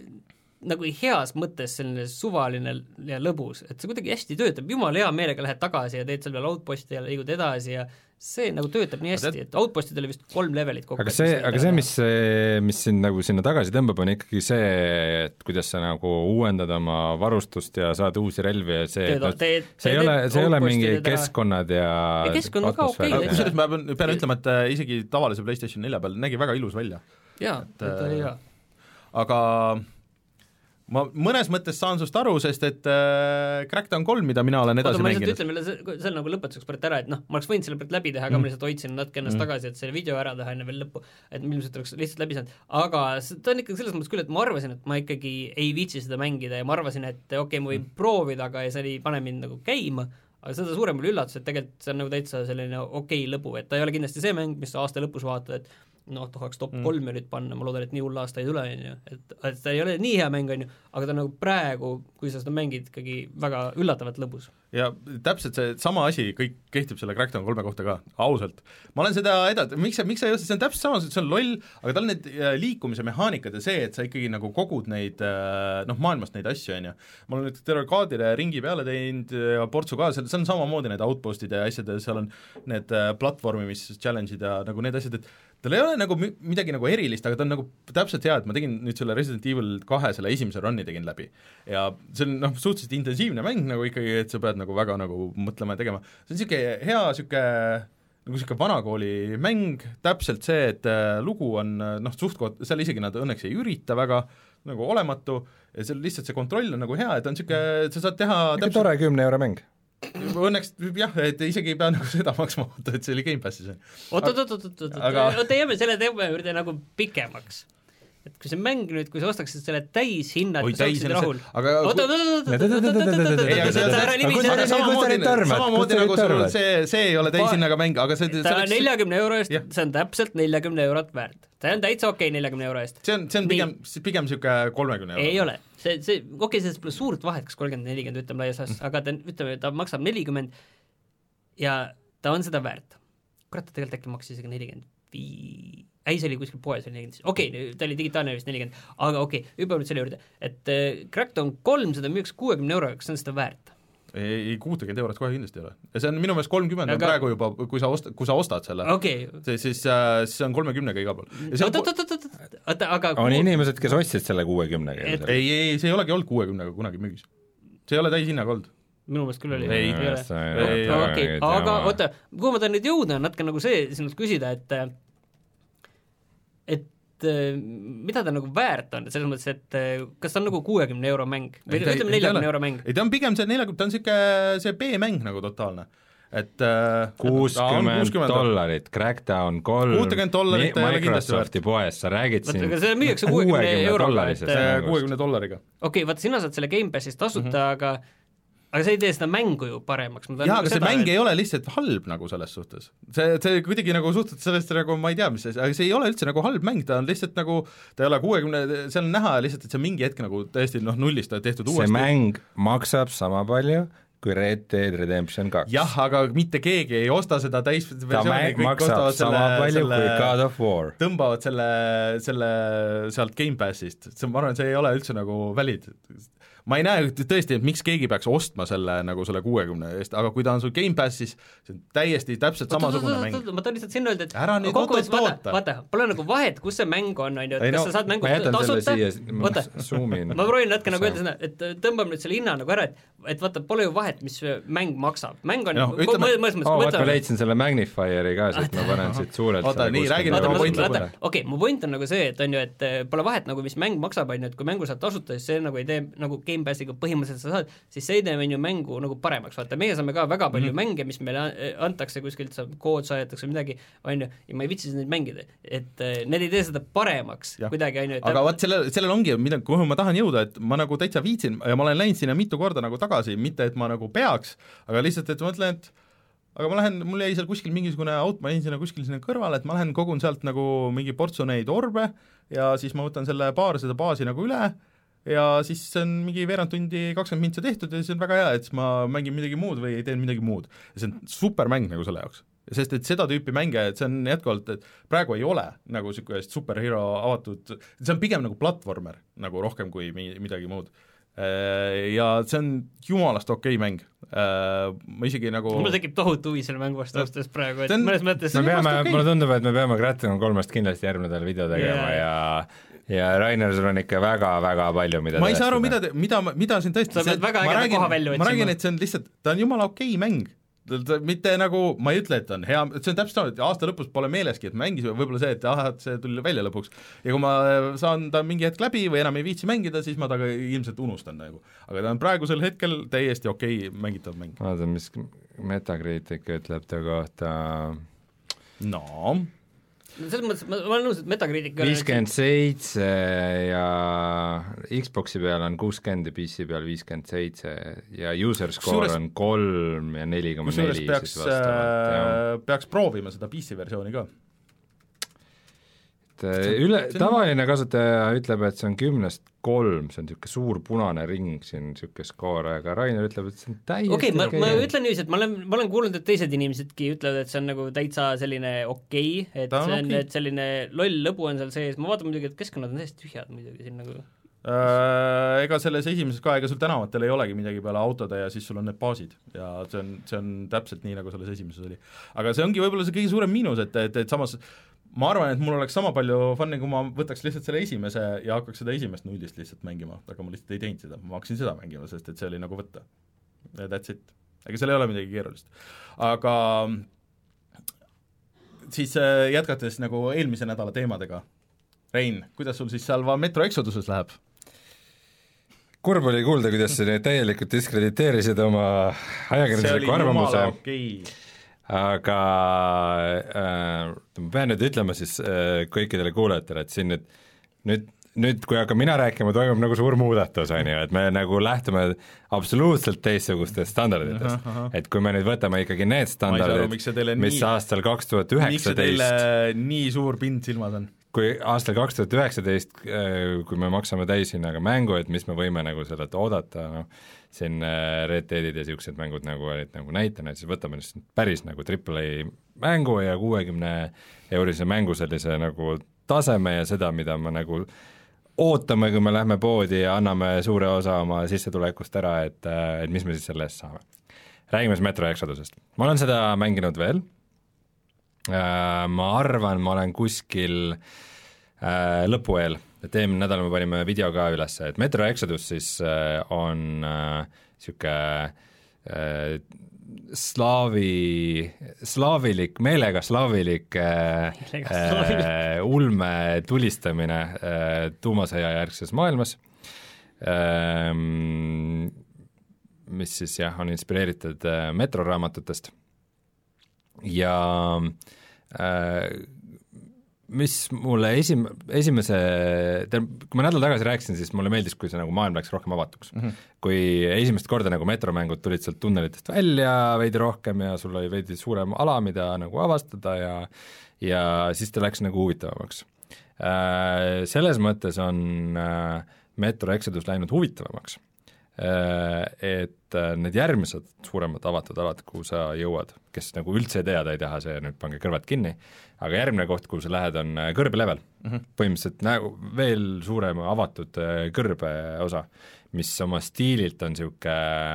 nagu heas mõttes selline suvaline ja lõbus, et see kuidagi hästi töötab, jumala hea meelega lähed tagasi ja teed seal veel outposti ja liigud edasi ja see nagu töötab nii hästi, et outpostid oli vist kolm levelit kokku.
Aga see, aga see, mis, mis sind nagu sinna tagasi tõmbab, on ikkagi see, et kuidas sa nagu uuendad oma varustust ja saad uusi relvi ja see, teed, teed, see ei ole, see ei ole mingi keskkonnad ja,
ja keskkond on ka okei okay,.
Kusjuures ma pean, pean ütlema, et isegi tavalise PlayStation nelja peal nägi väga ilus välja.
jaa, et oli hea.
Aga ma mõnes mõttes saan sust aru, sest et äh, Crackdown kolm, mida mina olen edasi
Oota,
mänginud.
ma ütlen veel, see, see on nagu lõpetuseks pärast ära, et noh, ma oleks võinud selle pärast läbi teha, aga mm. ma lihtsalt hoidsin natuke ennast mm. tagasi, et selle video ära teha enne veel lõppu, et ilmselt oleks lihtsalt läbi saanud, aga ta on ikkagi selles mõttes küll, et ma arvasin, et ma ikkagi ei viitsi seda mängida ja ma arvasin, et okei okay,, ma võin mm. proovida, aga see ei pane mind nagu käima, aga seda suurem oli üllatus, et tegelikult see on nagu täitsa selline okei okay lõbu, et ta ei ole kindlasti see mäng, mis aasta lõpus vaatad, et noh, tahaks top mm. kolme nüüd panna, ma loodan, et nii hull aasta ei tule, on ju, et, et ta ei ole nii hea mäng, on ju, aga ta nagu praegu, kui sa seda mängid, ikkagi väga üllatavalt lõbus.
Ja täpselt see sama asi kõik kehtib selle Crackdown kolme kohta ka, ausalt. Ma olen seda edad-, miks, miks see ei ole, see on täpselt sama, see on loll, aga tal on need liikumise mehaanikad ja see, et sa ikkagi nagu kogud neid, noh, maailmast neid asju, on ju. Ma olen nüüd terve kaadile ringi peale teinud ja portsu ka, see on samamoodi need outpostid ja asjad ja seal on need platvormimis challenge'id ja nagu need asjad, et tal ei ole nagu midagi nagu erilist, aga ta on nagu täpselt hea, et ma tegin nüüd selle Resident Evil kahe selle esimese run'i tegin läbi ja see on noh, suhteliselt intensiivne mäng nagu ikkagi, et sa pead nagu väga nagu mõtlema ja tegema, see on niisugune hea niisugune nagu niisugune vanakooli mäng, täpselt see, et lugu on noh, suht-koht, seal isegi nad õnneks ei ürita väga nagu olematu ja seal lihtsalt see kontroll on nagu hea, et on niisugune, sa saad teha
täpselt... tore kümne euro mäng.
Õnneks jah, et isegi ei pea nagu seda maksma, et see oli Game Passis.
oot, oot, oot, oot, oot, aga... oot, jääme selle teema juurde nagu pikemaks. Et kui see mäng nüüd, kui sa ostaksid selle täishinnad, kui sa oleksid rahul.
Aga
oot, oot, oot, oot,
samamoodi nagu sul see, see ei ole täishinnaga mäng, aga see
ta on neljakümne euro eest, see on täpselt neljakümne eurot väärt. See on täitsa okei neljakümne euro eest.
See on, see on pigem, pigem siuke kolmekümne euro.
Ei ole. See, see, okei, sellest pole suurt vahet, kas kolmkümmend nelikümmend ütleme laias laastus, aga ta, ütleme, ta maksab nelikümmend ja ta on seda väärt. Kurat, ta tegelikult äkki maksis isegi nelikümmend viis, ei, see oli kuskil poes, oli nelikümmend, okei, okay, ta oli digitaalne vist nelikümmend, aga okei, okay, hüppame nüüd selle juurde, et äh, Crackdown kolm seda müüks kuuekümne euro, kas on seda väärt?
ei, kuutekümmet eurot kohe kindlasti ei ole. Ja see on minu meelest kolmkümmend aga... on praegu juba, kui sa, ost, kui sa ostad selle
okay.,
siis, siis äh, see on kolmekümnega igal pool.
oota, oota, oota, oota, aga
on inimesed, kes ostsid selle kuuekümnega?
Et... ei, ei, see ei olegi olnud kuuekümnega kunagi müügis. See ei ole täishinnaga olnud.
Minu meelest küll oli.
ei,
ei, ei, ei okay. Aga oota, kuhu ma tahan nüüd jõuda, on natuke nagu see sinult küsida, et et mida ta nagu väärt on, selles mõttes, et kas ta on nagu kuuekümne euro mäng või ta, ütleme neljakümne euro mäng?
ei, ta on pigem see neljakümne, ta on siuke see B-mäng nagu totaalne, et
kuuskümmend dollarit, Crackdown kolm, Microsofti poes, sa räägid siin
see müüakse kuuekümne euro
kuuekümne dollariga.
Okei, vaata, sina saad selle Game Passist tasuta mm, -hmm. aga aga see ei tee seda mängu ju paremaks.
Jaa, aga see mäng et... ei ole lihtsalt halb nagu selles suhtes. See, see kuidagi nagu suhted sellest nagu ma ei tea, mis see, aga see ei ole üldse nagu halb mäng, ta on lihtsalt nagu, ta ei ole kuuekümne, seal on näha lihtsalt, et see mingi hetk nagu täiesti noh, nullist tehtud uuesti.
See mäng maksab sama palju kui Red Dead Redemption kaks.
jah, aga mitte keegi ei osta seda täis
ta mäng maksab sama selle, palju selle, kui God of War.
Tõmbavad selle, selle sealt Game Passist, see, ma arvan, see ei ole üldse nagu valid. Ma ei näe tõesti, et miks keegi peaks ostma selle nagu selle kuuekümne eest, aga kui ta on sul Game Passis, see on täiesti täpselt samasugune mäng.
Ma tahan lihtsalt sinna öelda, et
ära nüüd otot toota.
Vaata, pole nagu vahet, kus see mäng on, on ju, et kas no, sa saad mängu tasuta, vaata, ma proovin natuke nagu öelda seda, et tõmbab nüüd selle hinna nagu ära, et, et vaata, pole ju vahet, mis mäng maksab. Mäng on
no, ütleme, mõnes mõttes oh, vaata, ma leidsin selle Magnifieri ka, sest ma panen siit suurelt
vaata, nii, räägin nagu point lõpuni.
Okei, mu point on nagu see, et on ju, et pole vahet nagu, mis mäng maksab, on ju, et kui mängu saad tasuta, siis see nagu ei tee nagu Game Passiga põhimõtteliselt sa saad, siis see ei tee ju mängu nagu paremaks, vaata, meie saame ka väga palju mm -hmm. mänge, mis meile antakse kuskilt, saab kood saadetakse midagi, on ju, ja ma ei vitsi neid mängida, et need ei tee seda paremaks ja. Kuidagi, on ju.
aga vaat sellel, sellel ongi, mida, kuhu ma tahan jõuda, et ma nagu täitsa viitsin ja ma olen läinud sinna mitu korda nagu tagasi, mitte et ma nagu peaks, aga lihtsalt, et ma mõtlen, et aga ma lähen, mul jäi seal kuskil mingisugune aut, ma jäin sinna kuskil sinna kõrvale, et ma lähen kogun sealt nagu mingi portsu neid orbe ja siis ma võtan selle paar seda baasi nagu üle ja siis see on mingi veerand tundi, kakskümmend mintsa tehtud ja see on väga hea, et siis ma mängin midagi muud või teen midagi muud. Ja see on super mäng nagu selle jaoks. Sest et seda tüüpi mänge, et see on jätkuvalt, et praegu ei ole nagu niisugust superhero avatud, see on pigem nagu platvormer, nagu rohkem kui midagi muud. Ja see on jumalast okei okay mäng. Ma isegi nagu
mul tekib tohutu huvi selle mängu vastu austes praegu, et on... mõnes mõttes
me peame, okay. Mulle tundub, et me peame Crackdown kolmest kindlasti järgmine video tegema yeah. ja ja Rainer, sul on ikka väga-väga palju, mida
ma ei saa aru, mida, mida, mida siin tõesti
sa pead väga ägeda koha välja
otsima. Ma räägin, et see on lihtsalt, ta on jumala okei okay mäng. Mitte nagu, ma ei ütle, et on hea, see on täpselt, et aasta lõpus pole meeleski, et mängis võib-olla see, et ah, et see tuli välja lõpuks. Ja kui ma saan ta mingi hetk läbi või enam ei viitsi mängida, siis ma ta ilmselt unustan nagu. Aga ta on praegusel hetkel täiesti okei okay mängitav mäng.
Vaata, mis Metacritic ütleb ta kohta.
No
selles mõttes, ma olen nõus, et Metacritic
viiskümmend seitse ja Xboxi peal on kuuskümmend ja P C peal viiskümmend seitse ja user score Sures, on kolm ja neli koma neli
peaks, äh, peaks proovima seda P C versiooni ka.
Üle, tavaline kasutaja ütleb, et see on kümnest kolm, see on niisugune suur punane ring siin, niisugune skoor, aga Rainer ütleb, et see on täiesti
okei okay,, ma, okay. ma ütlen niiviisi, et ma olen, ma olen kuulnud, et teised inimesedki ütlevad, et see on nagu täitsa selline okei okay,, et see on, okay. et selline loll lõbu on seal sees, ma vaatan muidugi, et keskkonnad on täiesti tühjad muidugi siin nagu
äh, ega selles esimeses ka, ega sul tänavatel ei olegi midagi peale autode ja siis sul on need baasid ja see on, see on täpselt nii, nagu selles esimeses oli. Aga see ongi võib-olla see kõige suurem miinus, et, et, et samas ma arvan, et mul oleks sama palju fun'i, kui ma võtaks lihtsalt selle esimese ja hakkaks seda esimest nullist lihtsalt mängima, aga ma lihtsalt ei teinud seda, ma hakkasin seda mängima, sest et see oli nagu võtta. That's it. Ega seal ei ole midagi keerulist. Aga siis jätkates nagu eelmise nädala teemadega, Rein, kuidas sul siis seal Metro Exoduses läheb?
Kurb oli kuulda, kuidas sa täielikult diskrediteerisid oma ajakirjandusliku arvamuse.
Okay.
Aga äh, ma pean nüüd ütlema siis äh, kõikidele kuulajatele, et siin nüüd, nüüd, nüüd kui hakkan mina rääkima, toimub nagu suur muudatus, on ju, et me nagu lähtume absoluutselt teistsugustest standarditest, et kui me nüüd võtame ikkagi need standardid, mis nii, aastal kaks tuhat üheksateist miks see
teile nii suur pind silmas on?
Kui aastal kaks tuhat üheksateist, kui me maksame täishinnaga mängu, et mis me võime nagu sellelt oodata, noh, siin Red Deadid ja niisugused mängud nagu olid nagu näitena, siis võtame päris nagu triple A mängu ja kuuekümne eurise mängu sellise nagu taseme ja seda, mida ma nagu ootame, kui me lähme poodi ja anname suure osa oma sissetulekust ära, et, et mis me siis selle eest saame. Räägime siis Metro Exodusest. Ma olen seda mänginud veel, ma arvan, ma olen kuskil lõpu eel, et eelmine nädal me panime video ka üles, et Metro Exodus siis on siuke slaavi, slaavilik, meelega slaavilik äh, ulme tulistamine äh, tuumasõja järgses maailmas äh,, mis siis jah, on inspireeritud äh, Metro raamatutest ja äh, mis mulle esim-, esimese, kui ma nädal tagasi rääkisin, siis mulle meeldis, kui see nagu maailm läks rohkem avatuks mm. -hmm. Kui esimest korda nagu metromängud tulid sealt tunnelitest välja veidi rohkem ja sul oli veidi suurem ala, mida nagu avastada ja ja siis ta läks nagu huvitavamaks. Äh, selles mõttes on äh, Metro Exodus läinud huvitavamaks, äh, et äh, need järgmised suuremad avatud alad, kuhu sa jõuad, kes nagu üldse ei tea, ta ei taha, see nüüd pange kõrvad kinni, aga järgmine koht, kuhu sa lähed, on kõrbelevel mm. -hmm. Põhimõtteliselt nagu veel suurem avatud kõrbe osa, mis oma stiililt on niisugune,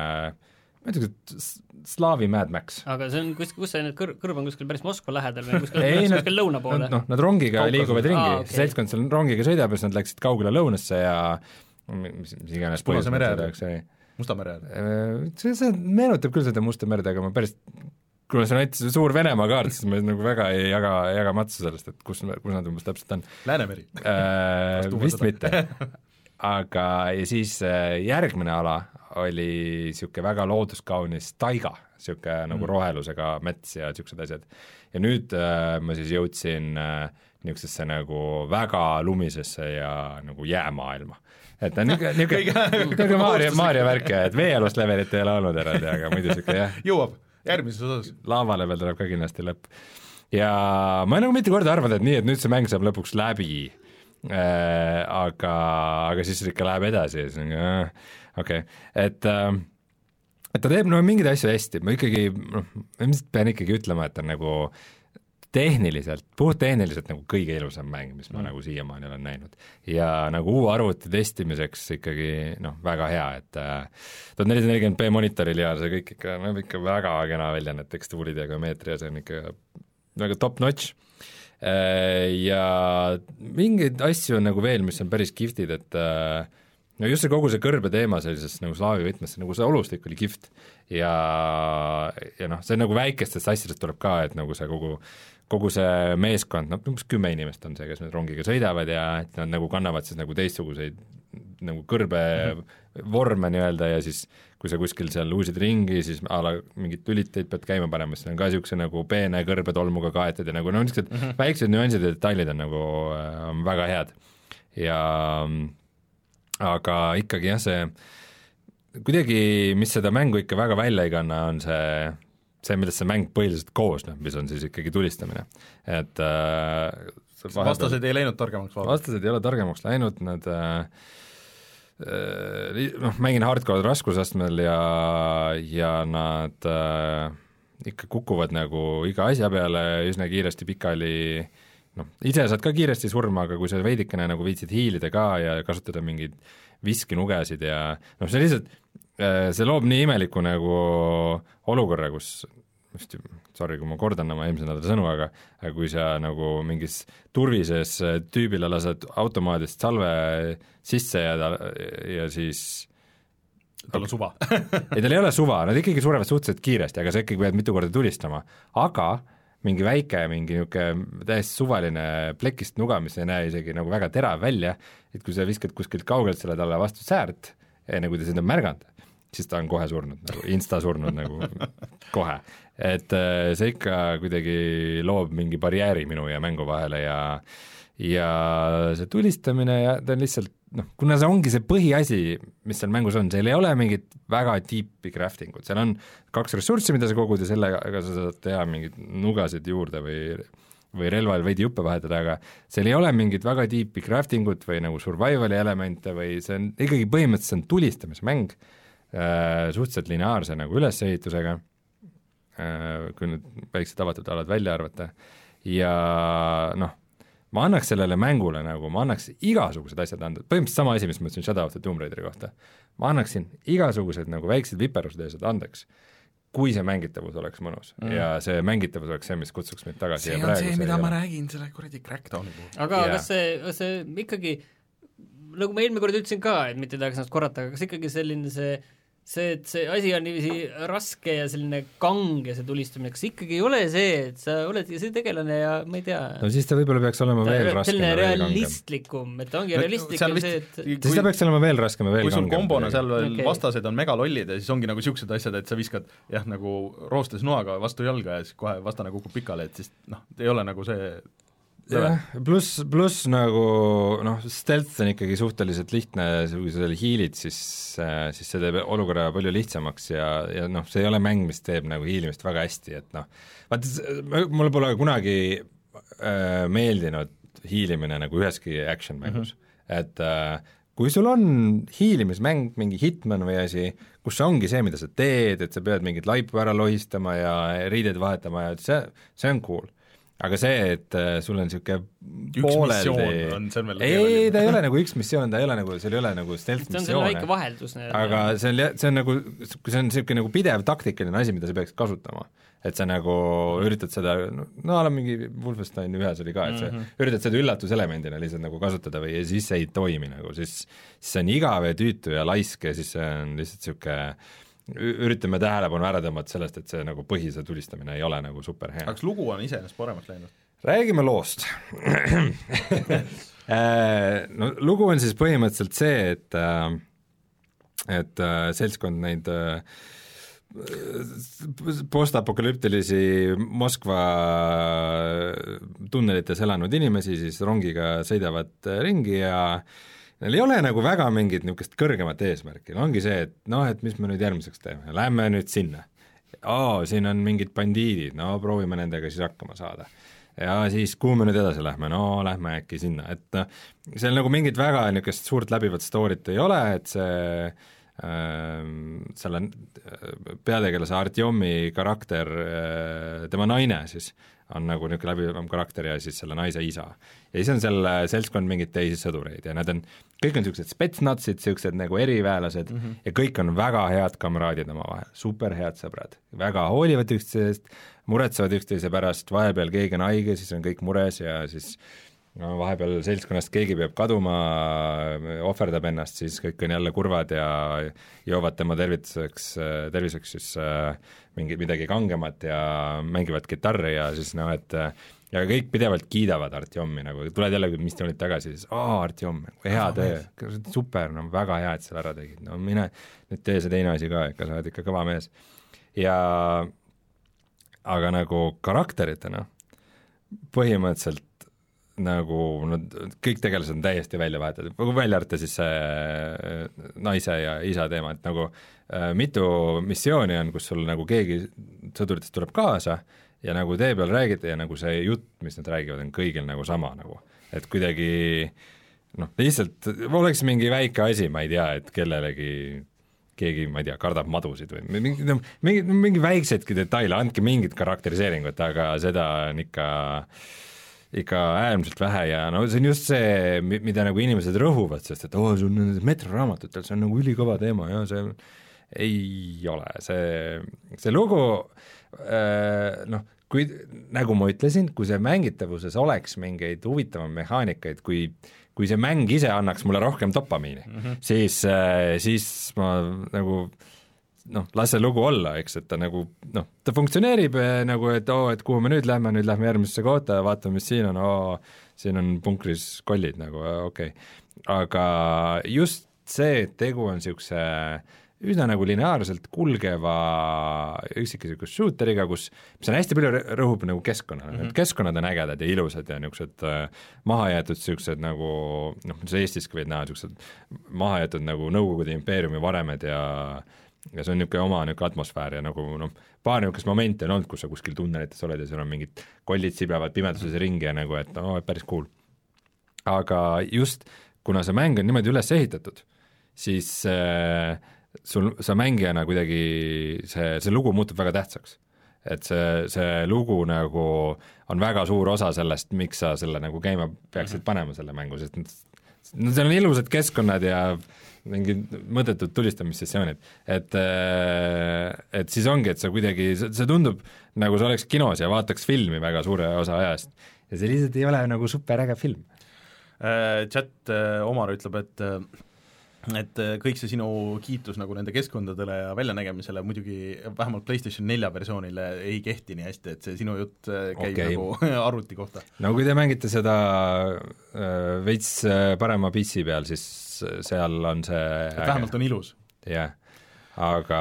ma ei tea, slaavi Mad Max.
Aga see on, kus, kus see kõr, kõrb on kuskil päris Moskva lähedal või kuskil, ei, kuskil lõuna poole?
Noh, nad rongiga Kaukas. Liiguvad ringi ah,, okay. Seltskond seal rongiga sõidab ja siis nad läksid kaugele lõunasse ja mis, mis iganes
Punase mere äär, Musta mere äär.
See, see meenutab küll seda Musta merd, aga ma päris kuna see näitas suur Venemaa kaart, siis ma nagu väga ei jaga, jaga matsu sellest, et kus, kus nad umbes täpselt on.
Läänemeri
äh, vist mitte. Aga ja siis järgmine ala oli niisugune väga looduskaunis taiga, niisugune nagu rohelusega mets ja niisugused asjad. Ja nüüd äh, ma siis jõudsin äh, niisugusesse nagu väga lumisesse ja nagu jäämaailma. Et on niisugune Maarja, Maarja värke, et veealust levelit ei ole olnud eraldi, aga muidu niisugune jah.
Jõuab. Järgmises osas.
Laavale veel tuleb ka kindlasti lõpp. Ja ma nagu mitu korda arvan, et nii, et nüüd see mäng saab lõpuks läbi, äh, aga, aga siis ikka läheb edasi ja siis on äh, okei okay., et äh, et ta teeb no mingeid asju hästi, ma ikkagi, noh, ma pean ikkagi ütlema, et on nagu tehniliselt, puht tehniliselt nagu kõige ilusam mäng, mis ma mm. nagu siiamaani olen näinud. Ja nagu uue arvuti testimiseks ikkagi noh, väga hea, et tuhat nelisada nelikümmend p monitoril ja see kõik ikka, näeb ikka väga kena välja, need tekstuurid ja geomeetria, see on ikka väga top notch. Ja mingeid asju on nagu veel, mis on päris kiftid, et no just see kogu see kõrbe teema sellises nagu slaavi võtmes, nagu see olustik oli kift ja, ja noh, see nagu väikestest asjadest tuleb ka, et nagu see kogu kogu see meeskond, noh, umbes kümme inimest on see, kes need rongiga sõidavad ja et nad nagu kannavad siis nagu teistsuguseid nagu kõrbe mm-hmm. vorme nii-öelda ja siis kui sa kuskil seal uusid ringi, siis ala mingit lüliteid pead käima panema, siis on ka niisuguse nagu peene kõrbetolmuga kaetud ja nagu no niisugused mm-hmm. väiksed nüansid ja detailid on nagu äh, väga head. Ja aga ikkagi jah, see kuidagi, mis seda mängu ikka väga välja ei kanna, on see see, millest see mäng põhiliselt koosneb, mis on siis ikkagi tulistamine. Et äh,
vastased ei läinud targemaks?
Vastased ei ole targemaks läinud, nad äh, noh, mängin hardcore raskusastmel ja, ja nad äh, ikka kukuvad nagu iga asja peale üsna kiiresti pikali, noh, ise saad ka kiiresti surma, aga kui sa veidikene nagu viitsid hiilida ka ja kasutada mingeid viskinugesid ja noh, see lihtsalt see loob nii imeliku nagu olukorra, kus, sorry, kui ma kordan oma eelmise nädala sõnu, aga kui sa nagu mingis turvises tüübile lased automaadist salve sisse ja, ta, ja siis
tal on suva
ei, tal ei ole suva, nad ikkagi surevad suhteliselt kiiresti, aga sa ikkagi pead mitu korda tulistama, aga mingi väike, mingi niisugune täiesti suvaline plekist nuga, mis ei näe isegi nagu väga terav välja, et kui sa viskad kuskilt kaugelt selle talle vastu säärt, enne kui ta seda märganud, siis ta on kohe surnud, nagu insta surnud nagu kohe. Et see ikka kuidagi loob mingi barjääri minu ja mängu vahele ja ja see tulistamine ja ta on lihtsalt, noh, kuna see ongi see põhiasi, mis seal mängus on, seal ei ole mingit väga deepi crafting ut, seal on kaks ressurssi, mida sa kogud ja sellega sa saad teha mingid nugasid juurde või või relval veidi juppe vahetada, aga seal ei ole mingit väga deepi crafting ut või nagu survivali elemente või see on ikkagi põhimõtteliselt on tulistamise mäng äh, suhteliselt lineaarse nagu ülesehitusega äh,, kui nüüd väiksed avatud alad välja arvata ja noh, ma annaks sellele mängule nagu, ma annaks igasugused asjad anda, põhimõtteliselt sama asi, mis ma ütlesin Shadow of the Tomb Raideri kohta, ma annaksin igasugused nagu väiksed viperused eesed andeks, kui see mängitavus oleks mõnus mm. ja see mängitavus oleks see, mis kutsuks mind tagasi.
See on see, mida ma räägin selle kuradi Crackdowni puhul.
Aga yeah. kas see, kas see ikkagi, nagu ma eelmine kord ütlesin ka, et mitte tahaks ennast korrata, aga kas ikkagi selline see see, et see asi on niiviisi raske ja selline kange see tulistamine, kas ikkagi ei ole see, et sa oledki see tegelane ja ma ei tea.
No siis ta võib-olla peaks olema veel raskem
ja veel realistlikum, et ta ongi no, realistlikum see, et
kui, siis ta peaks olema veel raskem ja veel
kui
kangem.
Kui sul kombona seal veel okay. vastased on megalollid ja siis ongi nagu siuksed asjad, et sa viskad jah, nagu roostes noaga vastu jalga ja siis kohe vastane kukub pikale, et siis noh, ei ole nagu see
jah, pluss, pluss nagu noh, stealth on ikkagi suhteliselt lihtne, kui sa seal hiilid, siis, siis see teeb olukorra palju lihtsamaks ja, ja noh, see ei ole mäng, mis teeb nagu hiilimist väga hästi, et noh, vaata, mulle pole kunagi äh, meeldinud hiilimine nagu üheski action mängus mm, -hmm. et äh, kui sul on hiilimismäng, mingi Hitman või asi, kus see ongi see, mida sa teed, et sa pead mingit laipu ära lohistama ja riideid vahetama ja see, see on cool. Aga see, et sul on niisugune pooleldi ei, ta ei ole nagu üks missioon, ta ei ole nagu, seal ei ole nagu stealth missioone. See on
väike vaheldus.
Aga see on, see on nagu, see on niisugune nagu pidev taktikaline asi, mida sa peaks kasutama. Et sa nagu üritad seda, no ala mingi Wolfenstein ühes oli ka, et sa mm-hmm. üritad seda üllatuselemendina lihtsalt nagu kasutada või ja siis see ei toimi nagu, siis, siis see on igav ja tüütu ja laisk ja siis see on lihtsalt niisugune üritame tähelepanu ära tõmmata sellest, et see nagu põhise tulistamine ei ole nagu super hea.
Aga kas lugu on iseenesest paremaks läinud?
Räägime loost. no lugu on siis põhimõtteliselt see, et et seltskond neid postapokalüptilisi Moskva tunnelites elanud inimesi siis rongiga sõidavad ringi ja neil ei ole nagu väga mingit niisugust kõrgemat eesmärki, no ongi see, et noh, et mis me nüüd järgmiseks teeme, lähme nüüd sinna. Oo, siin on mingid bandiidid, no proovime nendega siis hakkama saada. Ja siis kuhu me nüüd edasi lähme, no lähme äkki sinna, et noh, seal nagu mingit väga niisugust suurt läbivat story't ei ole, et see äh, selle peategelase Artjomi karakter, tema naine siis, on nagu niisugune läbivam karakter ja siis selle naise isa. Ja siis on selle seltskond mingid teisi sõdureid ja nad on, kõik on niisugused spetsnatsid, niisugused nagu eriväelased mm -hmm. ja kõik on väga head kamraadid oma vahel, super head sõbrad, väga hoolivad üksteisest, muretsevad üksteise pärast, vahepeal keegi on haige, siis on kõik mures ja siis no vahepeal seltskonnast keegi peab kaduma, ohverdab ennast, siis kõik on jälle kurvad ja joovad tema tervituseks, terviseks siis äh, mingi, midagi kangemat ja mängivad kitarri ja siis noh, et ja kõik pidevalt kiidavad Artjomi, nagu tuled jälle missioonid tagasi, siis aa, Artjom, hea töö, super, no väga hea, et seal ära tegid, no mine, nüüd tee see teine asi ka, ikka sa oled ikka kõva mees. ja aga nagu karakteritena põhimõtteliselt nagu no, kõik tegelased on täiesti välja vahetatud, välja arvata siis see naise ja isa teema, et nagu äh, mitu missiooni on, kus sul nagu keegi sõduritest tuleb kaasa ja nagu tee peal räägida ja nagu see jutt, mis nad räägivad, on kõigil nagu sama nagu, et kuidagi noh, lihtsalt oleks mingi väike asi, ma ei tea, et kellelegi keegi, ma ei tea, kardab madusid või mingi, no, mingi, mingi väikseidki detaile, andke mingit karakteriseeringut, aga seda on ikka ikka äärmiselt vähe ja no see on just see, mida nagu inimesed rõhuvad, sest et oo, see on nendes metroraamatutes, see on nagu ülikõva teema ja see ei ole, see, see lugu äh, noh, kui nagu ma ütlesin, kui see mängitavuses oleks mingeid huvitava mehaanikaid, kui kui see mäng ise annaks mulle rohkem dopamiini mm, -hmm. siis, äh, siis ma nagu noh, las see lugu olla, eks, et ta nagu noh, ta funktsioneerib nagu, et oo, et kuhu me nüüd lähme, nüüd lähme järgmisesse kohta ja vaatame, mis siin on, oo, siin on punkris kollid nagu, okei okay. Aga just see, et tegu on niisuguse üsna nagu lineaarselt kulgeva üksikisikus shooteriga, kus, mis on hästi palju rõhub nagu keskkonnale mm, -hmm. et keskkonnad on ägedad ja ilusad ja niisugused äh, mahajäetud niisugused nagu noh, mis Eestiski võid näha, niisugused mahajäetud nagu Nõukogude impeeriumi varemed ja ja see on niisugune oma niisugune atmosfäär ja nagu noh, paar niisugust momenti on olnud, kus sa kuskil tunnelites oled ja seal on mingid kollid siblevad pimeduses ringi ja nagu, et no päris cool. Aga just, kuna see mäng on niimoodi üles ehitatud, siis äh, sul, sa mängijana kuidagi see, see lugu muutub väga tähtsaks. et see, see lugu nagu on väga suur osa sellest, miks sa selle nagu käima peaksid mm-hmm. panema selle mängu, sest no seal on ilusad keskkonnad ja mingid mõttetud tulistamissessioonid, et et siis ongi, et see kuidagi, see tundub nagu see oleks kinos ja vaataks filmi väga suure osa ajast ja see lihtsalt ei ole nagu super äge film.
Chat Omar ütleb, et et kõik see sinu kiitus nagu nende keskkondadele ja väljanägemisele muidugi vähemalt PlayStation nelja versioonile ei kehti nii hästi, et see sinu jutt käib okay. nagu arvuti kohta.
No kui te mängite seda äh, veits parema P C peal, siis seal on see
et vähemalt on ilus.
Jah, aga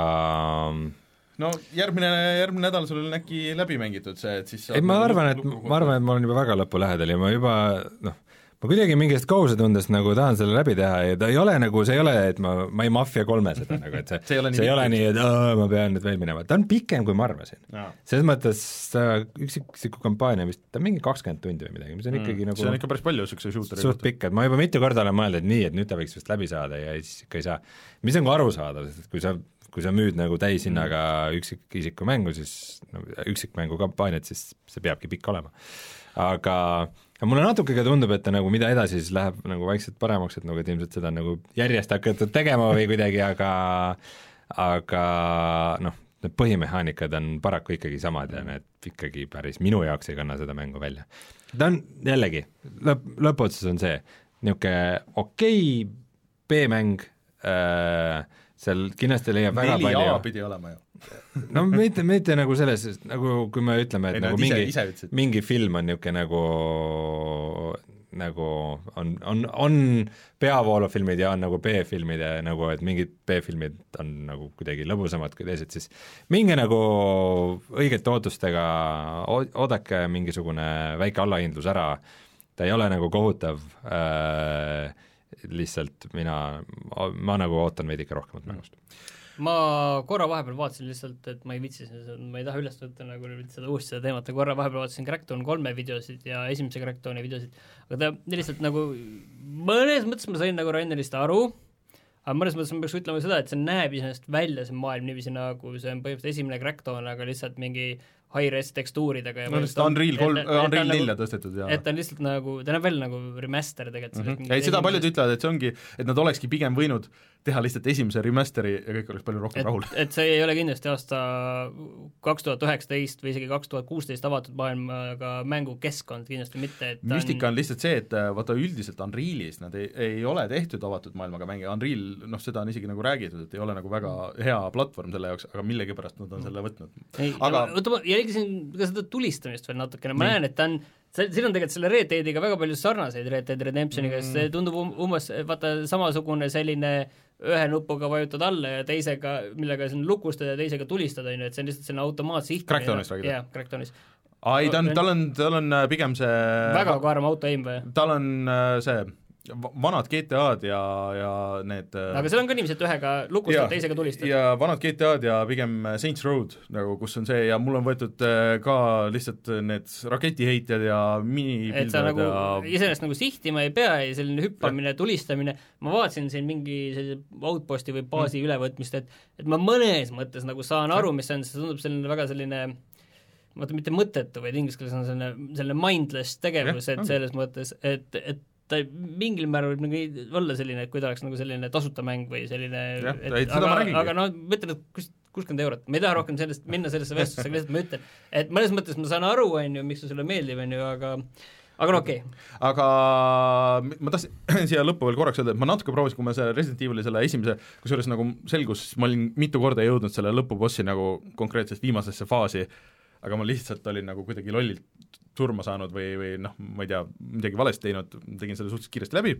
no järgmine, järgmine nädal sul on äkki läbi mängitud see, et siis
ei, ma arvan, et ma arvan, et ma olen juba väga lõpu lähedal ja ma juba noh, ma kuidagi mingist kohusetundest nagu tahan selle läbi teha ja ta ei ole nagu, see ei ole, et ma, ma ei Mafia kolme seda nagu, et see, see ei ole nii, see ei ole nii et oh, ma pean nüüd veel minema, ta on pikem, kui ma arvasin. Selles mõttes üksiksiku kampaania vist, ta on mingi kakskümmend tundi või midagi, mis on ikkagi mm, nagu
see on ikka päris palju niisuguse shooteri
suht pikk, et ma juba mitu korda olen mõelnud, et nii, et nüüd ta võiks vist läbi saada ja siis ikka ei saa. Mis on ka aru saada, sest kui sa kui sa müüd nagu täishinnaga üksikisiku mängu, siis no, üksikmängu kampaaniat, siis see peabki pikk olema. Aga ja mulle natuke ka tundub, et ta nagu mida edasi siis läheb nagu vaikselt paremaks, et nagu et ilmselt seda nagu järjest hakatud tegema või kuidagi, aga aga noh, need põhimehaanikad on paraku ikkagi samad ja need ikkagi päris minu jaoks ei kanna seda mängu välja. Ta on jällegi, lõp, lõpotsus on see, niisugune okei B-mäng, äh, seal kindlasti leiab väga palju
neli A pidi olema ju.
No mitte, mitte nagu selles, nagu kui me ütleme, et ei, nagu ise, mingi, ise mingi film on niisugune nagu nagu on, on, on peavoolufilmid ja on nagu B-filmid ja nagu, et mingid B-filmid on nagu kuidagi lõbusamad kui teised, siis minge nagu õigete ootustega, oodake mingisugune väike allahindlus ära, ta ei ole nagu kohutav äh, lihtsalt mina, ma nagu ootan veidike rohkemat mängust.
Ma korra vahepeal vaatasin lihtsalt, et ma ei vitsi, ma ei taha üles võtta nagu seda uuesti seda teemat, korra vahepeal vaatasin Crackdown kolme videosid ja esimese Crackdowni videosid, aga ta lihtsalt nagu mõnes mõttes ma sain nagu Rainerist aru, aga mõnes mõttes ma peaks ütlema seda, et see näeb iseenesest välja see maailm niiviisi nagu see on põhimõtteliselt esimene Crackdown, aga lihtsalt mingi high-res tekstuuridega.
No lihtsalt Unreal kolm, Unreal nelja tõstetud. Ja.
Et ta on lihtsalt nagu, ta näeb veel nagu remaster tegelikult.
Mm -hmm. Ei, seda paljud ütlevad, et see ongi, et nad olekski pigem võinud teha lihtsalt esimese remasteri ja kõik oleks palju rohkem
et,
rahul.
Et see ei ole kindlasti aasta kaks tuhat üheksateist või isegi kaks tuhat kuusteist avatud maailmaga mängukeskkond, kindlasti mitte. Et
müstika on lihtsalt see, et vaata üldiselt Unrealis nad ei, ei ole tehtud avatud maailmaga mänge, Unreal, noh seda on isegi nagu räägitud, et ei ole nagu väga hea platvorm selle jaoks, aga millegipärast nad on selle võtnud.
Ei, aga võtma, jälgisin ka seda tulistamist veel natukene, ma näen, et ta on siin on tegelikult selle Red Deadiga väga palju sarnaseid Red Dead Redemptioniga mm., see tundub um, umbes vaata samasugune selline ühe nupuga vajutad alla ja teisega, millega siin lukustada ja teisega tulistada, et see on lihtsalt selline automaatsiht.
Crackdownis räägid?
Jah, Crackdownis.
Ai, ta on, tal on, tal on pigem see
väga kaarma auto-aim või?
Tal on see vanad G T A-d ja, ja need
aga seal on ka niiviisi, et ühega lukustad, teisega tulistad.
Ja vanad G T A-d ja pigem Saints Road, nagu kus on see ja mul on võetud ka lihtsalt need raketiheitjad ja minipildad
et sa nagu ja... iseenesest nagu sihtima ei pea ja selline hüppamine, tulistamine, ma vaatasin siin mingi sellise outposti või baasi mm. ülevõtmist, et, et ma mõnes mõttes nagu saan aru, mis on, see tundub selline väga selline vaata mitte mõttetu, vaid inglise keeles on selline, selline mindless tegevus, et selles mõttes, et, et ta mingil määral võib nagu olla selline, et kui ta oleks nagu selline tasuta mäng või selline
ja,
et, aga, aga no ma ütlen, et kus, kuuskümmend eurot, ma ei taha rohkem sellest, minna sellesse vestlusse, aga lihtsalt ma ütlen, et mõnes mõttes ma saan aru, on ju, miks see sulle meeldib, on ju, aga aga no okei okay..
Aga ma tahtsin siia lõppu veel korraks öelda, et ma natuke proovisin, kui ma selle Resident Evil'i selle esimese, kusjuures nagu selgus, ma olin mitu korda jõudnud selle lõpubossi nagu konkreetsest viimasesse faasi, aga ma lihtsalt olin nagu kuidagi lollilt surma saanud või, või noh, ma ei tea, midagi valesti teinud, tegin selle suhteliselt kiiresti läbi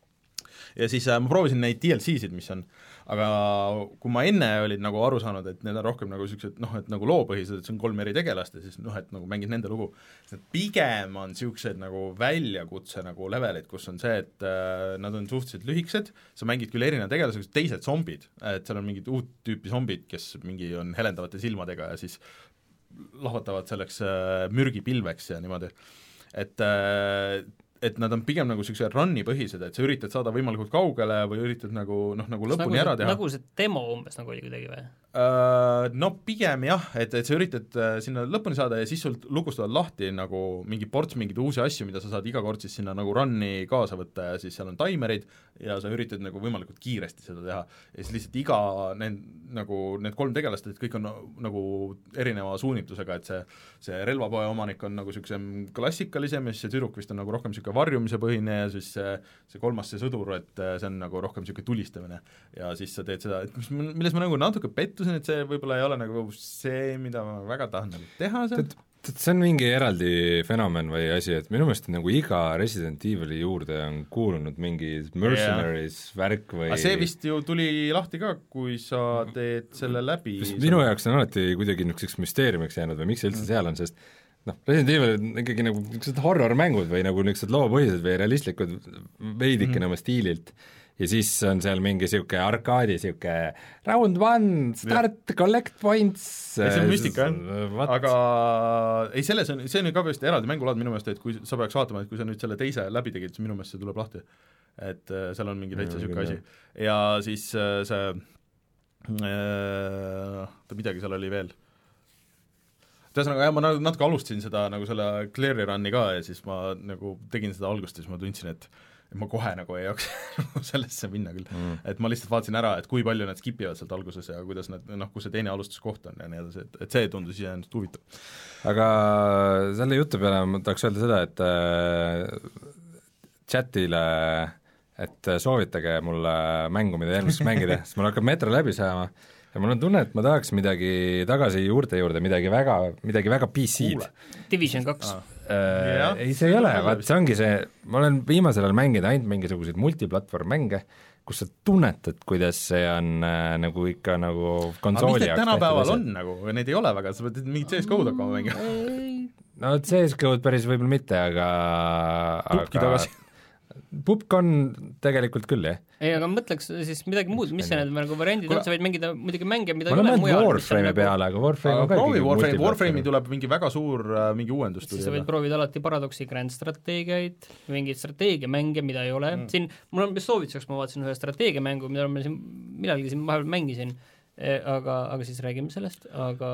ja siis äh, ma proovisin neid D L C-sid, mis on, aga kui ma enne olin nagu aru saanud, et need on rohkem nagu niisugused noh, et nagu loopõhised, et see on kolm eri tegelast ja siis noh, et nagu mängid nende lugu, siis pigem on niisugused nagu väljakutse nagu levelid, kus on see, et äh, nad on suhteliselt lühikesed, sa mängid küll erinevad tegelased, teised zombid, et seal on mingid uut tüüpi zombid, kes mingi on helendavate silmadega ja siis lahvatavad selleks äh, mürgipilveks ja niimoodi, et äh, et nad on pigem nagu niisuguse run'i põhised, et sa üritad saada võimalikult kaugele või üritad nagu noh, nagu lõpuni
nagu
ära
see,
teha.
nagu see demo umbes nagu oli kuidagi või?
No pigem jah, et, et sa üritad sinna lõpuni saada ja siis sul lugustavad lahti nagu mingi ports mingeid uusi asju, mida sa saad iga kord siis sinna nagu run'i kaasa võtta ja siis seal on taimerid ja sa üritad nagu võimalikult kiiresti seda teha ja siis lihtsalt iga need, nagu need kolm tegelast, et kõik on nagu erineva suunitlusega, et see, see relvapoe omanik on nagu niisugusem klassikalisem ja siis see tüdruk vist on nagu rohkem niisugune varjumise põhine ja siis see, see kolmas, see sõdur, et see on nagu rohkem niisugune tulistamine ja siis sa teed seda, et mis, milles ma nagu natuke pettusin, et see võib-olla ei ole nagu see, mida ma väga tahan nagu teha seal.
See on mingi eraldi fenomen või asi, et minu meelest nagu iga Resident Evil'i juurde on kuulunud mingi Mercenaries yeah. värk või
aga see vist ju tuli lahti ka, kui sa teed selle läbi.
Minu jaoks on alati kuidagi niisuguseks müsteeriumiks jäänud või miks see üldse seal on, sest noh, Resident Evil on ikkagi nagu niisugused horror-mängud või nagu niisugused loopõhised või realistlikud veidikene mm. oma stiililt ja siis on seal mingi niisugune arkaadi niisugune round one, start, ja. collect points.
see on müstika, jah, aga ei, selles on, see on ju ka vist eraldi mängulaad minu meelest, et kui sa peaks vaatama, et kui sa nüüd selle teise läbi tegid, siis minu meelest see tuleb lahti. Et äh, seal on mingi täitsa niisugune asi. Ja siis äh, see äh, midagi seal oli veel. Ühesõnaga, jah, ma natuke alustasin seda nagu selle Clear'i run'i ka ja siis ma nagu tegin seda algust ja siis ma tundsin, et ma kohe nagu ei jaoks sellesse minna küll mm., et ma lihtsalt vaatasin ära, et kui palju nad skipivad sealt alguses ja kuidas nad, noh, kus see teine alustuskoht on ja nii edasi, et, et see tundus iseenesest huvitav.
Aga selle jutu peale ma tahaks öelda seda, et äh, chatile, et soovitage mulle mängu, mida järgmiseks mängida, sest mul hakkab Metro läbi saama ja mul on tunne, et ma tahaks midagi tagasi juurde juurde, midagi väga, midagi väga P C-d.
Division kaks ah.
Äh, ei, see ei ole, vaat see ongi see, ma olen viimasel ajal mänginud ainult mingisuguseid multiplatvorm-mänge, kus sa tunnetad, kuidas see on äh, nagu ikka nagu konsooli jaoks.
Tänapäeval on nagu, neid ei ole väga, sa pead mingit C S G O-d hakkama mängima.
No C S G O-d päris võib-olla mitte, aga
Pupki aga... tagasi.
Pupk on tegelikult küll, jah.
Ei, aga mõtleks siis midagi muud, mis see need nagu variandid on, sa võid mängida muidugi mänge, mida
ma ei ole mujal. Warframe'i nagu... peale, aga Warframe on ka
proovi Warframe, Warframe'i tuleb mingi väga suur mingi uuendus.
Siis sa võid proovida alati Paradoxi Grand strateegiaid, mingeid strateegiamänge, mida ei ole. Mm. Siin, mul on soovituseks, ma vaatasin ühe strateegiamängu, mida ma siin millalgi siin vahepeal mängisin, aga, aga siis räägime sellest, aga,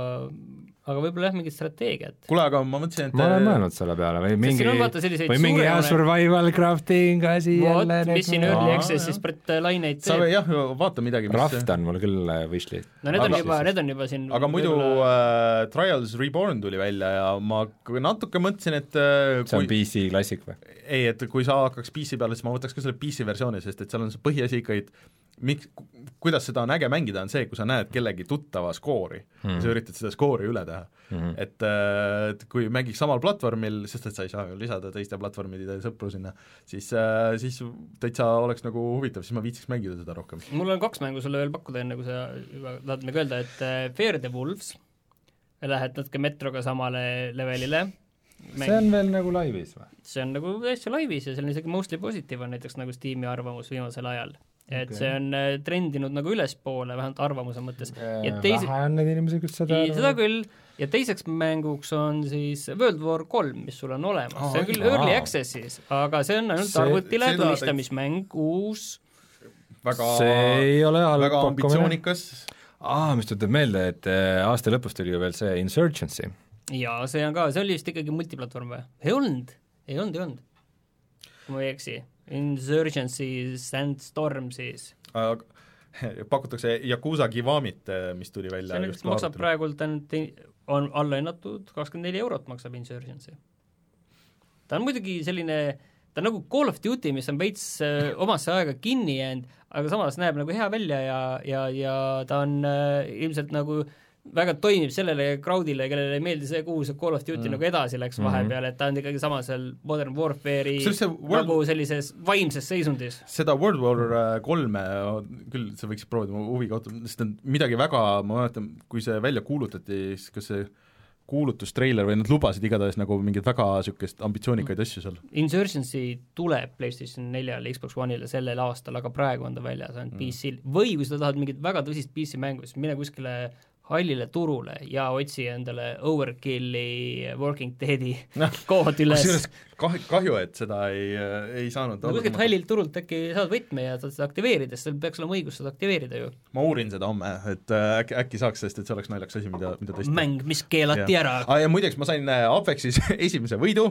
aga võib-olla jah, mingid strateegiad.
Kuule, aga ma mõtlesin, et
ma olen mõelnud selle peale või mingi, või mingi hea survival crafting asi jälle.
Mis siin early access'is pret laineid
teeb. Sa või jah, vaata midagi.
Raft on mul küll wishlist.
No need on juba, need on juba siin.
Aga muidu uh, Trials Reborn tuli välja ja ma natuke mõtlesin, et uh,
see on kui... P C klassik või?
Ei, et kui sa hakkaks P C peale, siis ma võtaks ka selle P C versiooni, sest et seal on see põhiasi ikka, et miks, kuidas seda on äge mängida, on see, kui sa näed kellegi tuttava skoori hmm. ja sa üritad seda skoori üle teha hmm.. Et, et kui mängiks samal platvormil, sest et sa ei saa ju lisada teiste platvormide sõpru sinna, siis, siis täitsa oleks nagu huvitav, siis ma viitsiks mängida seda rohkem.
Mul on kaks mängu sulle veel pakkuda, enne kui sa juba tahad nagu öelda, et Fear the Wolves lähed natuke Metroga samale levelile. Mäng.
See on veel nagu laivis või?
See on nagu täitsa laivis ja see on isegi mostly positive on näiteks nagu Steam'i arvamus viimasel ajal. Et okay. See on trendinud nagu ülespoole, vähemalt arvamuse mõttes. Ja teise...
Vähe on need inimesi, kus seda
arvama. Seda küll, ja teiseks mänguks on siis World War kolm, mis sul on olemas. Oh, see on küll early access'is, aga see on ainult arvutile tulistamismäng, uus.
Väga,
see ei ole halb
väga ambitsioonikas.
Aa, mis tuleb meelde, et aasta lõpus tuli ju veel see Insurgency.
Jaa, see on ka, see oli vist ikkagi multiplatvorm või? Ei olnud, ei olnud, ei olnud. Kui ma ei eksi. Insurgency, Sandstorm siis.
Pakutakse Yakuza Kiwamit, mis tuli välja.
See just maksab praegult, on alla hinnatud, kakskümmend neli eurot maksab Insurgency. Ta on muidugi selline, ta on nagu Call of Duty, mis on veits äh, omasse aega kinni jäänud, aga samas näeb nagu hea välja ja, ja, ja ta on äh, ilmselt nagu väga toimib sellele crowdile, kellele ei meeldi see, kuhu see Call of Duty mm. nagu edasi läks vahepeal, et ta on ikkagi sama seal Modern Warfare'i World... nagu sellises vaimses seisundis.
Seda World War kolme küll sa võiksid proovida mu huvi kohta, sest on midagi väga, ma mäletan, kui see välja kuulutati, kas see kuulutustreiler või nad lubasid igatahes nagu mingid väga niisugust ambitsioonikaid asju seal.
Insurgency tuleb PlayStation neljale, Xbox One'ile sellel aastal, aga praegu on ta väljas, on mm. P C-l. Või kui sa tahad mingit väga tõsist P C-mängu, siis mine kuskile hallile turule ja otsi endale Overkilli Working Deadi kood üles.
Kahju, kahju, et seda ei, ei saanud
no, kuskilt hallilt turult äkki saad võtme ja saad seda aktiveerida, sest peaks olema õigus seda aktiveerida ju.
Ma uurin seda homme, et äkki, äkki saaks, sest et see oleks naljaks asi, mida, mida tõesti
mäng, mis keelati ja. ära.
Ah, ja muideks ma sain Apexis esimese võidu,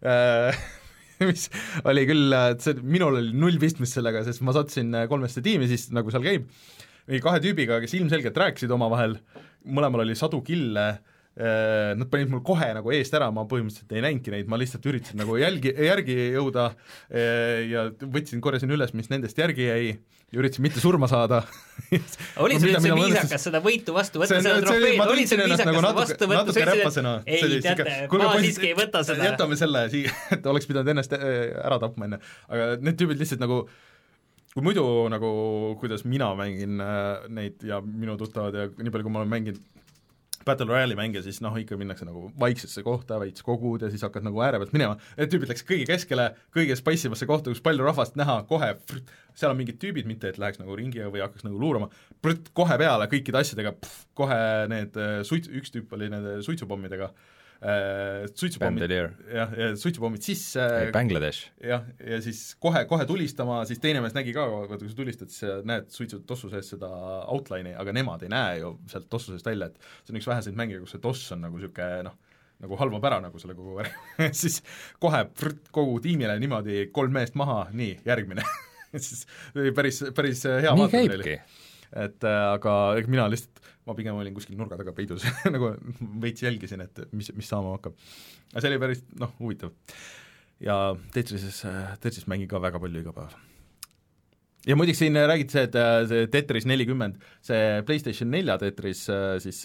mis oli küll, see, minul oli null pistmist sellega, sest ma sattusin kolmeste tiimi, siis nagu seal käib, kahe tüübiga, kes ilmselgelt rääkisid omavahel, mõlemal oli sadu kille, nad panid mul kohe nagu eest ära, ma põhimõtteliselt ei näinudki neid, ma lihtsalt üritasin nagu jälgi, järgi jõuda ja võtsin, korjasin üles, mis nendest järgi jäi ja üritasin mitte surma saada.
Oli see üldse viisakas seda võitu vastu võtta, seda trofeed, oli see viisakas
nagu
seda
natuke,
vastu võtta,
natuke räppasena.
ei teate, ma siiski ei võta seda.
Jätame selle, et oleks pidanud ennast ära tapma enne, aga need tüübid lihtsalt nagu kui muidu nagu, kuidas mina mängin neid ja minu tuttavad ja nii palju, kui ma olen mänginud Battle Royale'i mänge, siis noh, ikka minnakse nagu vaiksesse kohta, veits kogud ja siis hakkad nagu ääre pealt minema, need tüübid läks kõige keskele, kõige spice'imasse kohta, kus palju rahvast näha, kohe frrt, seal on mingid tüübid, mitte et läheks nagu ringi või hakkaks nagu luurama, frrt, kohe peale kõikide asjadega, pff, kohe need suits, üks tüüp oli nende suitsupommidega, suitsupommid, jah, ja suitsupommid sisse
Bangladesh.
jah, ja siis kohe, kohe tulistama, siis teine mees nägi ka, kui sa tulistad, siis näed suitsu tossu sees seda outline'i, aga nemad ei näe ju sealt tossu seest välja, et see on üks väheseid mänge, kus see toss on nagu niisugune noh, nagu halvab ära nagu selle kogu värgi siis kohe frrt, kogu tiimile niimoodi kolm meest maha, nii, järgmine siis päris, päris hea
nii käibki.
Et aga mina lihtsalt, ma pigem olin kuskil nurga taga peidus nagu veits jälgisin, et mis, mis saama hakkab. Aga see oli päris, noh, huvitav. Ja Tetrises, Tetris mängin ka väga palju iga päev. Ja muidugi siin räägid see, et see Tetris nelikümmend, see PlayStation nelja Tetris, siis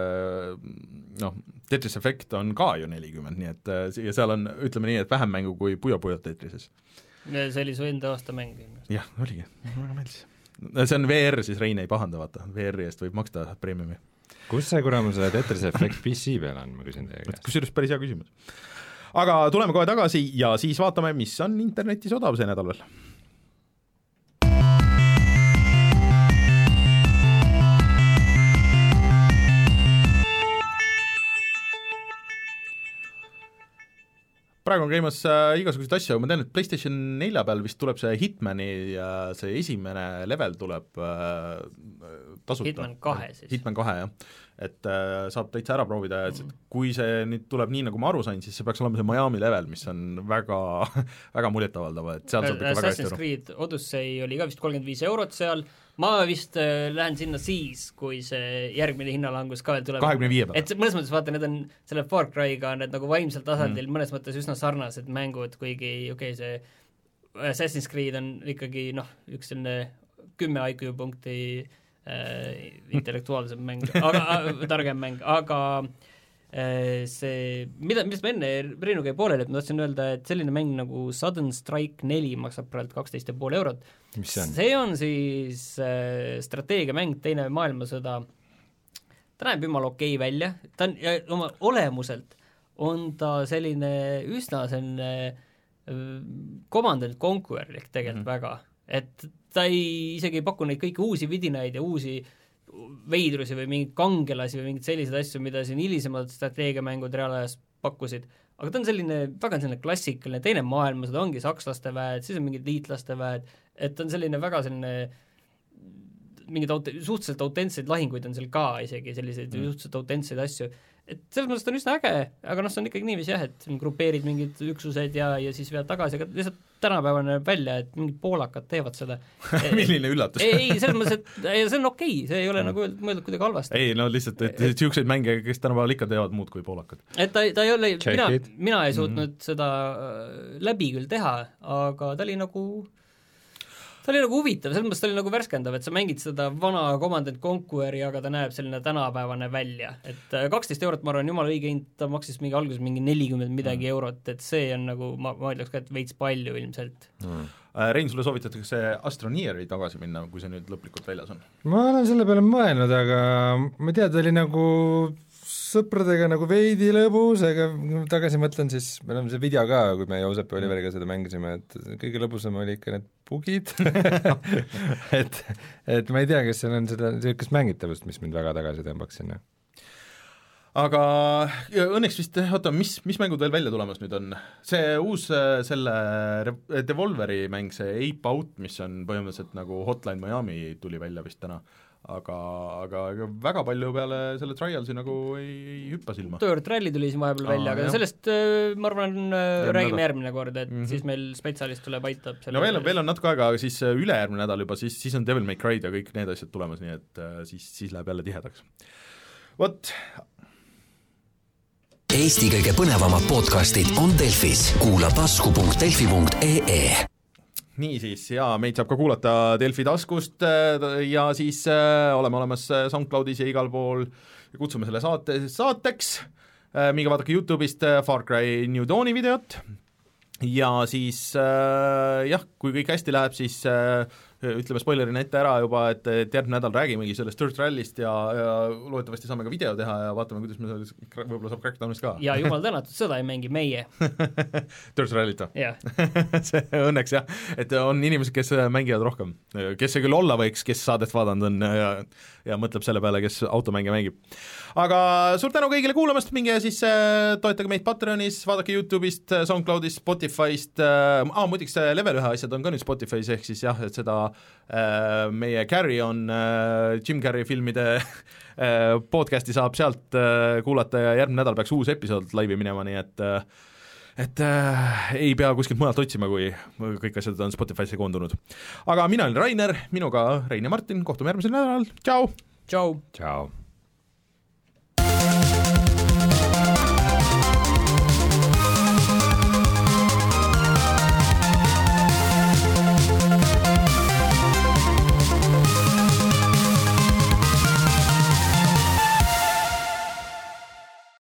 noh, Tetris Effect on ka ju nelikümmend, nii et ja seal on, ütleme nii, et vähem mängu kui Puyo Puyo Tetrises.
See oli su enda aasta mäng.
Jah, oligi, väga meeldis. See on V R, siis Rein ei pahanda, vaata, V R-i eest võib maksta premiumi.
Kus see kuramuse Tetris Effect P C peal on, ma küsin teie käest?
Kusjuures päris hea küsimus. Aga tuleme kohe tagasi ja siis vaatame, mis on internetis odav see nädal veel. Praegu on käimas äh, igasuguseid asju, ma tean, et PlayStation nelja peal vist tuleb see Hitmani ja see esimene level tuleb äh, tasuta.
Hitman kahe siis.
Hitman kahe, jah. Et äh, saab täitsa ära proovida, et mm. kui see nüüd tuleb nii, nagu ma aru sain, siis see peaks olema see Miami level, mis on väga, väga muljetavaldav, et seal saab ikka väga hästi
aru. Assassin's Creed Odyssey oli ka vist kolmkümmend viis eurot seal, ma vist äh, lähen sinna siis, kui see järgmine hinnalangus ka veel tuleb.
kahekümne viie peale.
Et mõnes mõttes vaata, need on selle Far Cry'ga need nagu vaimsel tasandil mm. mõnes mõttes üsna sarnased mängud, kuigi okei okay,, see Assassin's Creed on ikkagi noh, üks selline kümme I Q punkti äh, intellektuaalsem mäng, aga targem mäng, aga äh, see, mida, millest ma enne Reinuga ei pooleli, et ma tahtsin öelda, et selline mäng nagu Sudden Strike neli maksab praegu kaksteist ja pool eurot.
Mis see on?
See on siis äh, strateegiamäng, teine maailmasõda, ta näeb jumala okei välja, ta on, ja oma olemuselt on ta selline üsna selline äh, Command and Conquer ehk tegelikult mm. väga, et ta ei, isegi ei paku neid kõiki uusi vidinaid ja uusi veidrusi või mingeid kangelasi või mingeid selliseid asju, mida siin hilisemad strateegiamängud reaalajas pakkusid, aga ta on selline väga selline klassikaline, teine maailmasõda ongi sakslaste väed, siis on mingid liitlaste väed, et on selline väga selline mingid aut-, suhteliselt autentseid lahinguid on seal ka isegi, selliseid mm. suhteliselt autentseid asju, et selles mõttes on üsna äge, aga noh, see on ikkagi niiviisi jah, et grupeerid mingid üksused ja, ja siis vead tagasi, aga lihtsalt tänapäevane näeb välja, et mingid poolakad teevad seda.
Milline üllatus?
ei, ei, selles mõttes, et ei, see on okei, see ei ole mm. nagu mõeldud kuidagi halvasti.
ei, no lihtsalt, et niisuguseid mänge, kes tänapäeval ikka teevad muud kui poolakad.
Et ta, ta ei ole, mina, mina ei suutnud mm. seda läbi küll teha, aga ta oli nagu ta oli nagu huvitav, selles mõttes ta oli nagu värskendav, et sa mängid seda vana Command and Conqueri, aga ta näeb selline tänapäevane välja, et kaksteist eurot, ma arvan, jumala õige hind, ta maksis mingi alguses mingi nelikümmend midagi mm. eurot, et see on nagu, ma, ma ütleks ka, et veits palju ilmselt
mm. Rein, sulle soovitatakse see Astroneeri tagasi minna, kui see nüüd lõplikult väljas on?
Ma olen selle peale mõelnud, aga ma tead, oli nagu sõpradega nagu veidi lõbus, aga tagasi mõtlen, siis me oleme see video ka, kui me Joosep ja Oliveriga seda mängisime, et kõige lõbusam oli ikka need bugid et, et ma ei tea, kas seal on seda niisugust mängitavust, mis mind väga tagasi tõmbaks sinna.
Aga õnneks vist, oota, mis, mis mängud veel välja tulemas nüüd on? See uus selle Devolveri mäng, see Ape Out, mis on põhimõtteliselt nagu Hotline Miami tuli välja vist täna, aga, aga väga palju peale selle Trialsi nagu ei, ei hüppa silma.
Dirt Rally tuli siin vahepeal Aa, välja, aga jah. Sellest ma arvan, järgmine räägime nädal. järgmine kord, et mm-hmm. siis meil spetsialist tuleb, aitab selle
no veel, veel on natuke aega, aga siis ülejärgmine nädal juba, siis, siis on Devil May Cry ja kõik need asjad tulemas, nii et siis, siis läheb jälle tihedaks. Vot
Eesti kõige põnevamad podcastid on Delfis. Kuula tasku punkt delfi punkt ee.
Niisiis, ja meid saab ka kuulata Delfi taskust ja siis äh, oleme olemas SoundCloudis ja igal pool ja kutsume selle saate saateks. Äh, minge vaadake YouTube'ist Far Cry New Dawni videot ja siis äh, jah, kui kõik hästi läheb, siis äh, ütleme spoilerina ette ära juba, et, et järgmine nädal räägimegi sellest Dirt Rallist ja, ja loodetavasti saame ka video teha ja vaatame, kuidas me võib-olla saab Crackdownist ka.
Ja jumal tänatud, seda ei mängi meie.
Dirt Rallit või?
jah.
See õnneks jah, et on inimesed, kes mängivad rohkem, kes see küll olla võiks, kes saadet vaadanud on ja, ja mõtleb selle peale, kes automänge mängib. Aga suur tänu kõigile kuulamast, minge siis toetage meid Patreonis, vaadake YouTube'ist, SoundCloud'ist, Spotify'st, ah, muiduks Level ühe asjad on ka nüüd Spotify's, ehk siis jah, et seda äh, meie Carry on äh, Jim Carrey filmide äh, podcasti saab sealt äh, kuulata ja järgmine nädal peaks uus episood laivi minema, nii et äh, et äh, ei pea kuskilt mujalt otsima, kui kõik asjad on Spotify'sse koondunud. Aga mina olen Rainer, minuga Rein ja Martin, kohtume järgmisel nädalal, tšau!
Tšau!
Tšau!